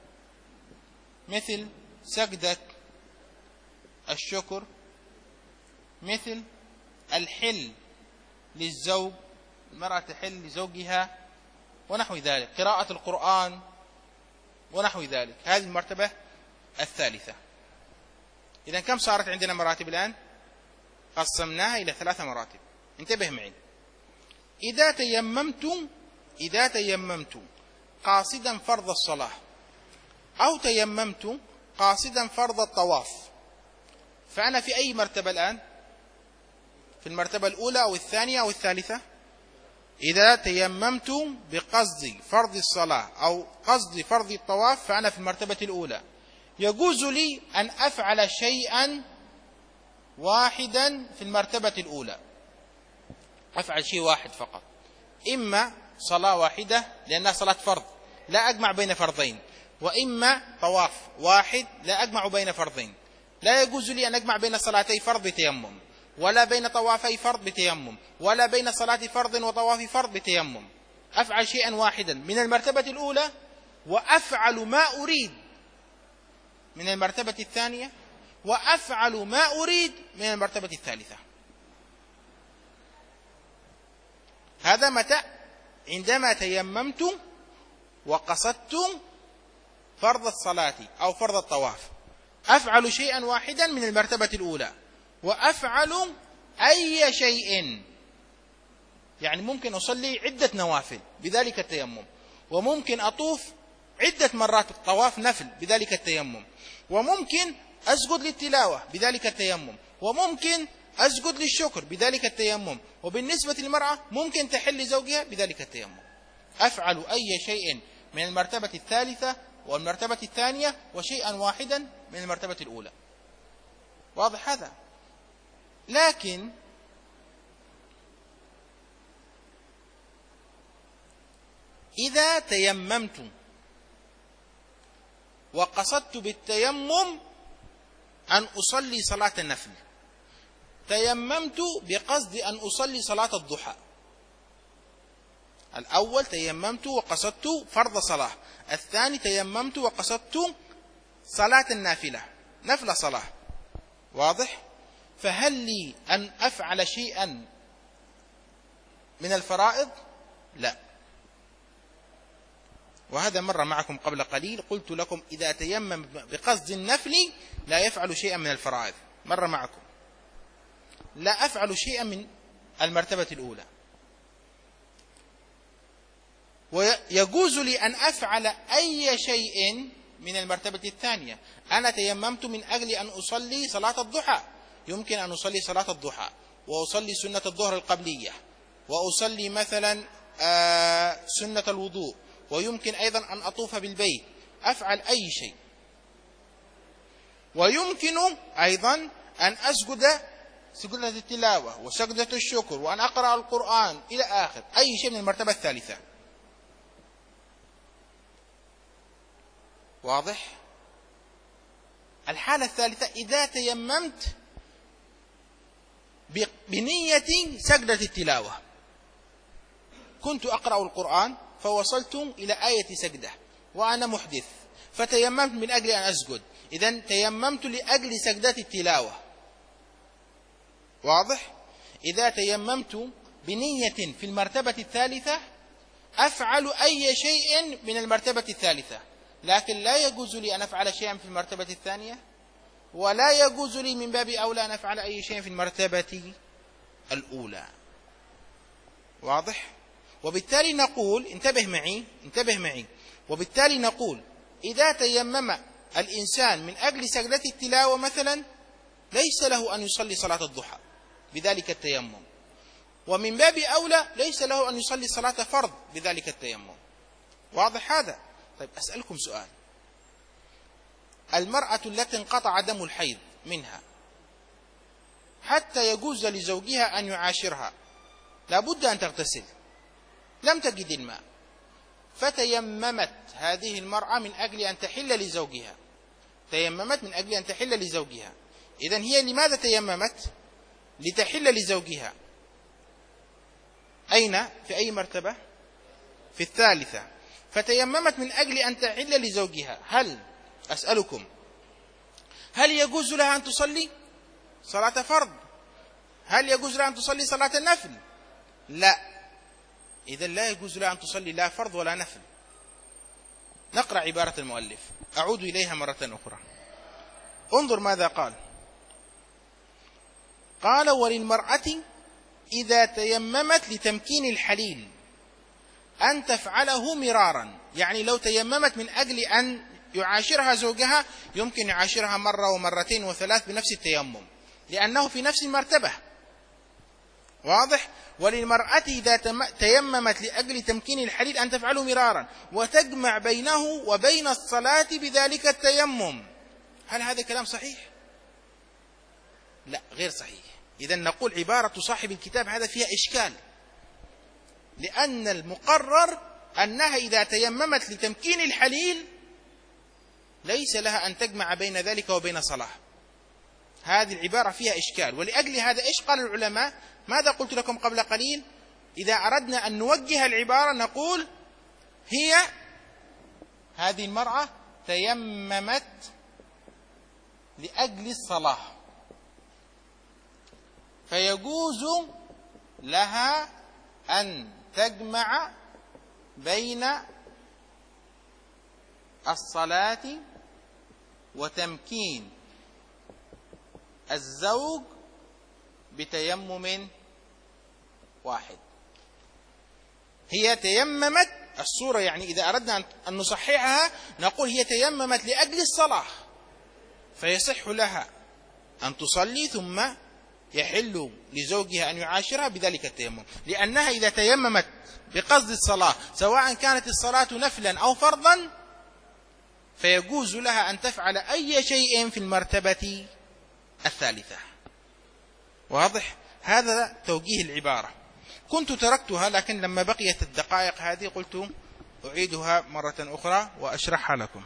مثل سجدة الشكر، مثل الحل للزوج، المرأة تحل لزوجها ونحو ذلك، قراءة القرآن ونحو ذلك. هذه المرتبة الثالثة. إذن كم صارت عندنا مراتب الآن؟ قسمناها إلى ثلاث مراتب. انتبه معي. إذا تيممت إذا تيممت قاصدا فرض الصلاة أو تيممت قاصدا فرض الطواف، فأنا في أي مرتبة الآن؟ في المرتبة الأولى أو الثانية أو الثالثة؟ إذا تيممت بقصد فرض الصلاة أو قصد فرض الطواف فأنا في المرتبة الأولى. يجوز لي أن أفعل شيئا واحدا في المرتبة الأولى، أفعل شيء واحد فقط، إما صلاة واحدة لأنها صلاة فرض لا أجمع بين فرضين، وإما طواف واحد لا أجمع بين فرضين. لا يجوز لي أن أجمع بين صلاتي فرض بتيمم، ولا بين طوافي فرض بتيمم، ولا بين صلاة فرض وطواف فرض بتيمم. أفعل شيئا واحدا من المرتبة الأولى وأفعل ما أريد من المرتبة الثانية، وأفعل ما أريد من المرتبة الثالثة. هذا متى؟ عندما تيممت وقصدت فرض الصلاة أو فرض الطواف، أفعل شيئا واحدا من المرتبة الأولى وأفعل أي شيء. يعني ممكن أصلي عدة نوافل بذلك التيمم، وممكن أطوف عدة مرات الطواف نفل بذلك التيمم، وممكن أسجد للتلاوة بذلك التيمم، وممكن أسجد للشكر بذلك التيمم، وبالنسبة للمرأة ممكن تحل لزوجها بذلك التيمم. أفعل أي شيء من المرتبة الثالثة والمرتبة الثانية وشيئا واحدا من المرتبة الأولى. واضح هذا؟ لكن إذا تيممت وقصدت بالتيمم أن أصلي صلاة النفل، تيممت بقصد أن أصلي صلاة الضحى. الأول تيممت وقصدت فرض صلاة، الثاني تيممت وقصدت صلاة النافلة، نفل صلاة. واضح؟ فهل لي أن أفعل شيئا من الفرائض؟ لا. وهذا مر معكم قبل قليل، قلت لكم إذا تيمم بقصد النفل لا يفعل شيئا من الفرائض، مر معكم. لا أفعل شيئا من المرتبة الأولى، ويجوز لي أن أفعل أي شيء من المرتبة الثانية. أنا تيممت من أجل أن أصلي صلاة الضحى، يمكن أن أصلي صلاة الضحى وأصلي سنة الظهر القبلية، وأصلي مثلا سنة الوضوء، ويمكن أيضا أن أطوف بالبيت، أفعل أي شيء. ويمكن أيضا أن أسجد سجدة التلاوة وسجدة الشكر وأن أقرأ القرآن إلى آخر، أي شيء من المرتبة الثالثة. واضح؟ الحالة الثالثة إذا تيممت بنية سجدة التلاوة، كنت أقرأ القرآن فوصلت إلى آية سجدة وأنا محدث، فتيممت من أجل أن أسجد، إذن تيممت لأجل سجدة التلاوة. واضح؟ إذا تيممت بنية في المرتبة الثالثة أفعل أي شيء من المرتبة الثالثة، لكن لا يجوز لي أن أفعل شيئا في المرتبة الثانية، ولا يجوز لي من باب أولى أن أفعل أي شيء في المرتبة الأولى. واضح؟ وبالتالي نقول، انتبه معي انتبه معي وبالتالي نقول إذا تيمم الإنسان من أجل سجدة التلاوة مثلا ليس له أن يصلي صلاة الضحى بذلك التيمم، ومن باب أولى ليس له أن يصلي صلاة فرض بذلك التيمم. واضح هذا؟ طيب أسألكم سؤال، المرأة التي انقطع دم الحيض منها حتى يجوز لزوجها أن يعاشرها لابد أن تغتسل، لم تجد الماء، فتيممت هذه المرأة من أجل أن تحل لزوجها، تيممت من أجل أن تحل لزوجها. إذن هي لماذا تيممت؟ لتحل لزوجها. أين؟ في أي مرتبة؟ في الثالثة. فتيممت من أجل أن تحل لزوجها. هل أسألكم هل يجوز لها أن تصلي صلاة فرض؟ هل يجوز لها أن تصلي صلاة النفل؟ لا. إذن لا يجوز لها أن تصلي لا فرض ولا نفل. نقرأ عبارة المؤلف، أعود إليها مرة أخرى. انظر ماذا قال: قال وللمرأة إذا تيممت لتمكين الحليل أن تفعله مرارا، يعني لو تيممت من أجل أن يعاشرها زوجها يمكن يعاشرها مرة ومرتين وثلاث بنفس التيمم، لأنه في نفس المرتبة. واضح؟ وللمرأة إذا تيممت لأجل تمكين الحليل أن تفعله مرارا وتجمع بينه وبين الصلاة بذلك التيمم. هل هذا كلام صحيح؟ لا، غير صحيح. إذا نقول عبارة صاحب الكتاب هذا فيها إشكال، لأن المقرر أنها إذا تيممت لتمكين الحليل ليس لها أن تجمع بين ذلك وبين صلاة. هذه العبارة فيها إشكال، ولأجل هذا إيش قال العلماء؟ ماذا قلت لكم قبل قليل؟ إذا أردنا أن نوجه العبارة نقول هي هذه المرأة تيممت لأجل الصلاة، فيجوز لها أن تجمع بين الصلاة وتمكين الزوج بتيمم واحد. هي تيممت، الصورة يعني إذا أردنا أن نصححها نقول هي تيممت لأجل الصلاة، فيصح لها أن تصلي ثم يحل لزوجها أن يعاشرها بذلك التيمم، لأنها إذا تيممت بقصد الصلاة سواء كانت الصلاة نفلا أو فرضا فيجوز لها أن تفعل أي شيء في المرتبة الثالثة. واضح؟ هذا توجيه العبارة. كنت تركتها، لكن لما بقيت الدقائق هذه قلت أعيدها مرة أخرى وأشرحها لكم.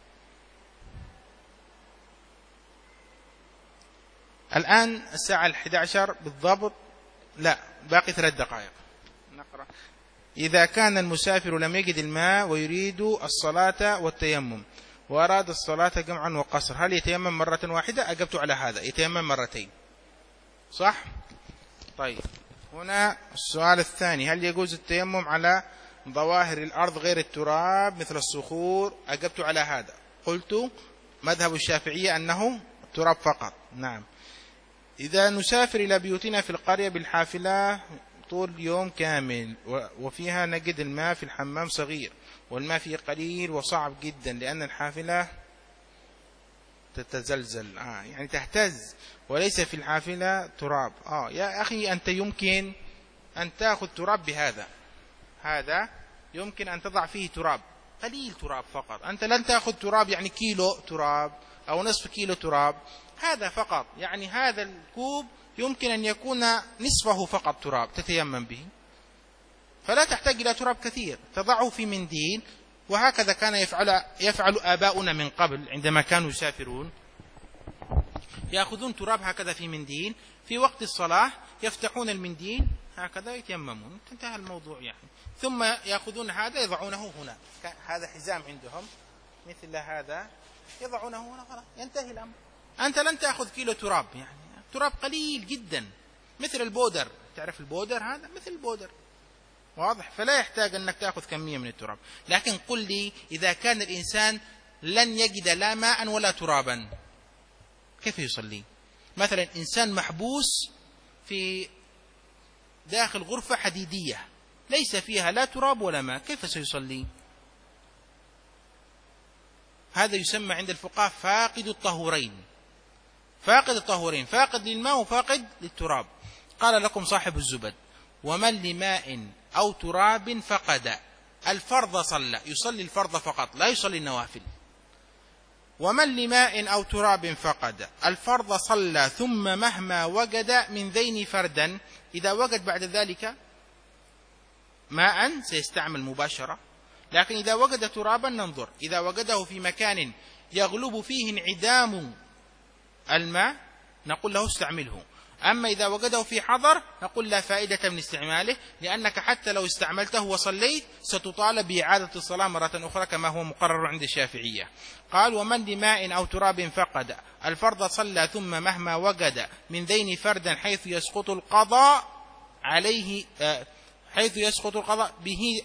الآن الساعة الحادية عشر بالضبط، لا باقي ثلاث دقائق. نقرأ. إذا كان المسافر لم يجد الماء ويريد الصلاة والتيمم وأراد الصلاة جمعا وقصر، هل يتيمم مرة واحدة؟ أجبت على هذا، يتيمم مرتين. صح؟ طيب، هنا السؤال الثاني، هل يجوز التيمم على ظواهر الأرض غير التراب مثل الصخور؟ أجبت على هذا، قلت مذهب الشافعية أنه التراب فقط. نعم. إذا نسافر إلى بيوتنا في القرية بالحافلة طول يوم كامل وفيها نجد الماء في الحمام صغير والماء فيه قليل وصعب جدا لأن الحافلة تتزلزل، آه يعني تهتز وليس في الحافلة تراب. آه يا أخي أنت يمكن أن تأخذ تراب بهذا، هذا يمكن أن تضع فيه تراب قليل، تراب فقط. أنت لن تأخذ تراب يعني كيلو تراب أو نصف كيلو تراب، هذا فقط، يعني هذا الكوب يمكن أن يكون نصفه فقط تراب تتيمم به، فلا تحتاج إلى تراب كثير، تضعه في منديل. وهكذا كان يفعل يفعل آباؤنا من قبل عندما كانوا يسافرون، يأخذون تراب هكذا في منديل، في وقت الصلاة يفتحون المنديل هكذا يتيممون، انتهى الموضوع يعني. ثم يأخذون هذا يضعونه هنا، هذا حزام عندهم مثل هذا يضعونه هنا، خلاص ينتهي الأمر. أنت لن تأخذ كيلو تراب، يعني تراب قليل جدا مثل البودر، تعرف البودر هذا مثل البودر، واضح؟ فلا يحتاج أنك تأخذ كمية من التراب. لكن قل لي إذا كان الإنسان لن يجد لا ماء ولا ترابا كيف يصلي؟ مثلا إنسان محبوس في داخل غرفة حديدية ليس فيها لا تراب ولا ماء، كيف سيصلي؟ هذا يسمى عند الفقهاء فاقد الطهورين، فاقد الطهورين، فاقد للماء وفاقد للتراب. قال لكم صاحب الزبد: ومن لماء أو تراب فقد الفرض صلى، يصلي الفرض فقط لا يصلي النوافل. ومن لماء أو تراب فقد الفرض صلى ثم مهما وجد من ذين فردا، إذا وجد بعد ذلك ماء سيستعمل مباشرة، لكن إذا وجد ترابا ننظر، إذا وجده في مكان يغلب فيه انعدام الماء نقول له استعمله، أما إذا وجده في حضر نقول لا فائدة من استعماله، لأنك حتى لو استعملته وصليت ستطالب بإعادة الصلاة مرة أخرى كما هو مقرر عند الشافعية. قال: ومن لماء أو تراب فقد الفرض صلى ثم مهما وجد من ذين فردا حيث يسقط القضاء عليه حيث يسقط القضاء به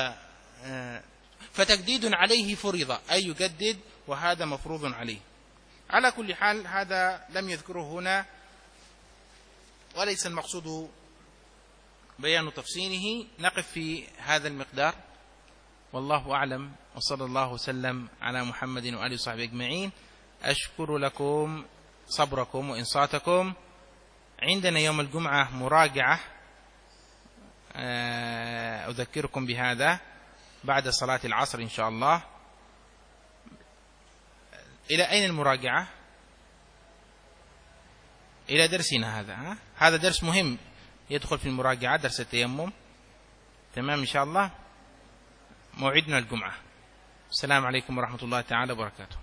فتجديد عليه فرض، أي يجدد وهذا مفروض عليه. على كل حال هذا لم يذكره هنا وليس المقصود بيان تفصيله. نقف في هذا المقدار، والله أعلم، وصلى الله وسلم على محمد وآله وصحبه أجمعين. أشكر لكم صبركم وإنصاتكم. عندنا يوم الجمعة مراجعة، أذكركم بهذا بعد صلاة العصر إن شاء الله. إلى أين المراجعة؟ إلى درسنا هذا. ها؟ هذا درس مهم يدخل في المراجعة، درس التيمم. تمام إن شاء الله. موعدنا الجمعة. السلام عليكم ورحمة الله تعالى وبركاته.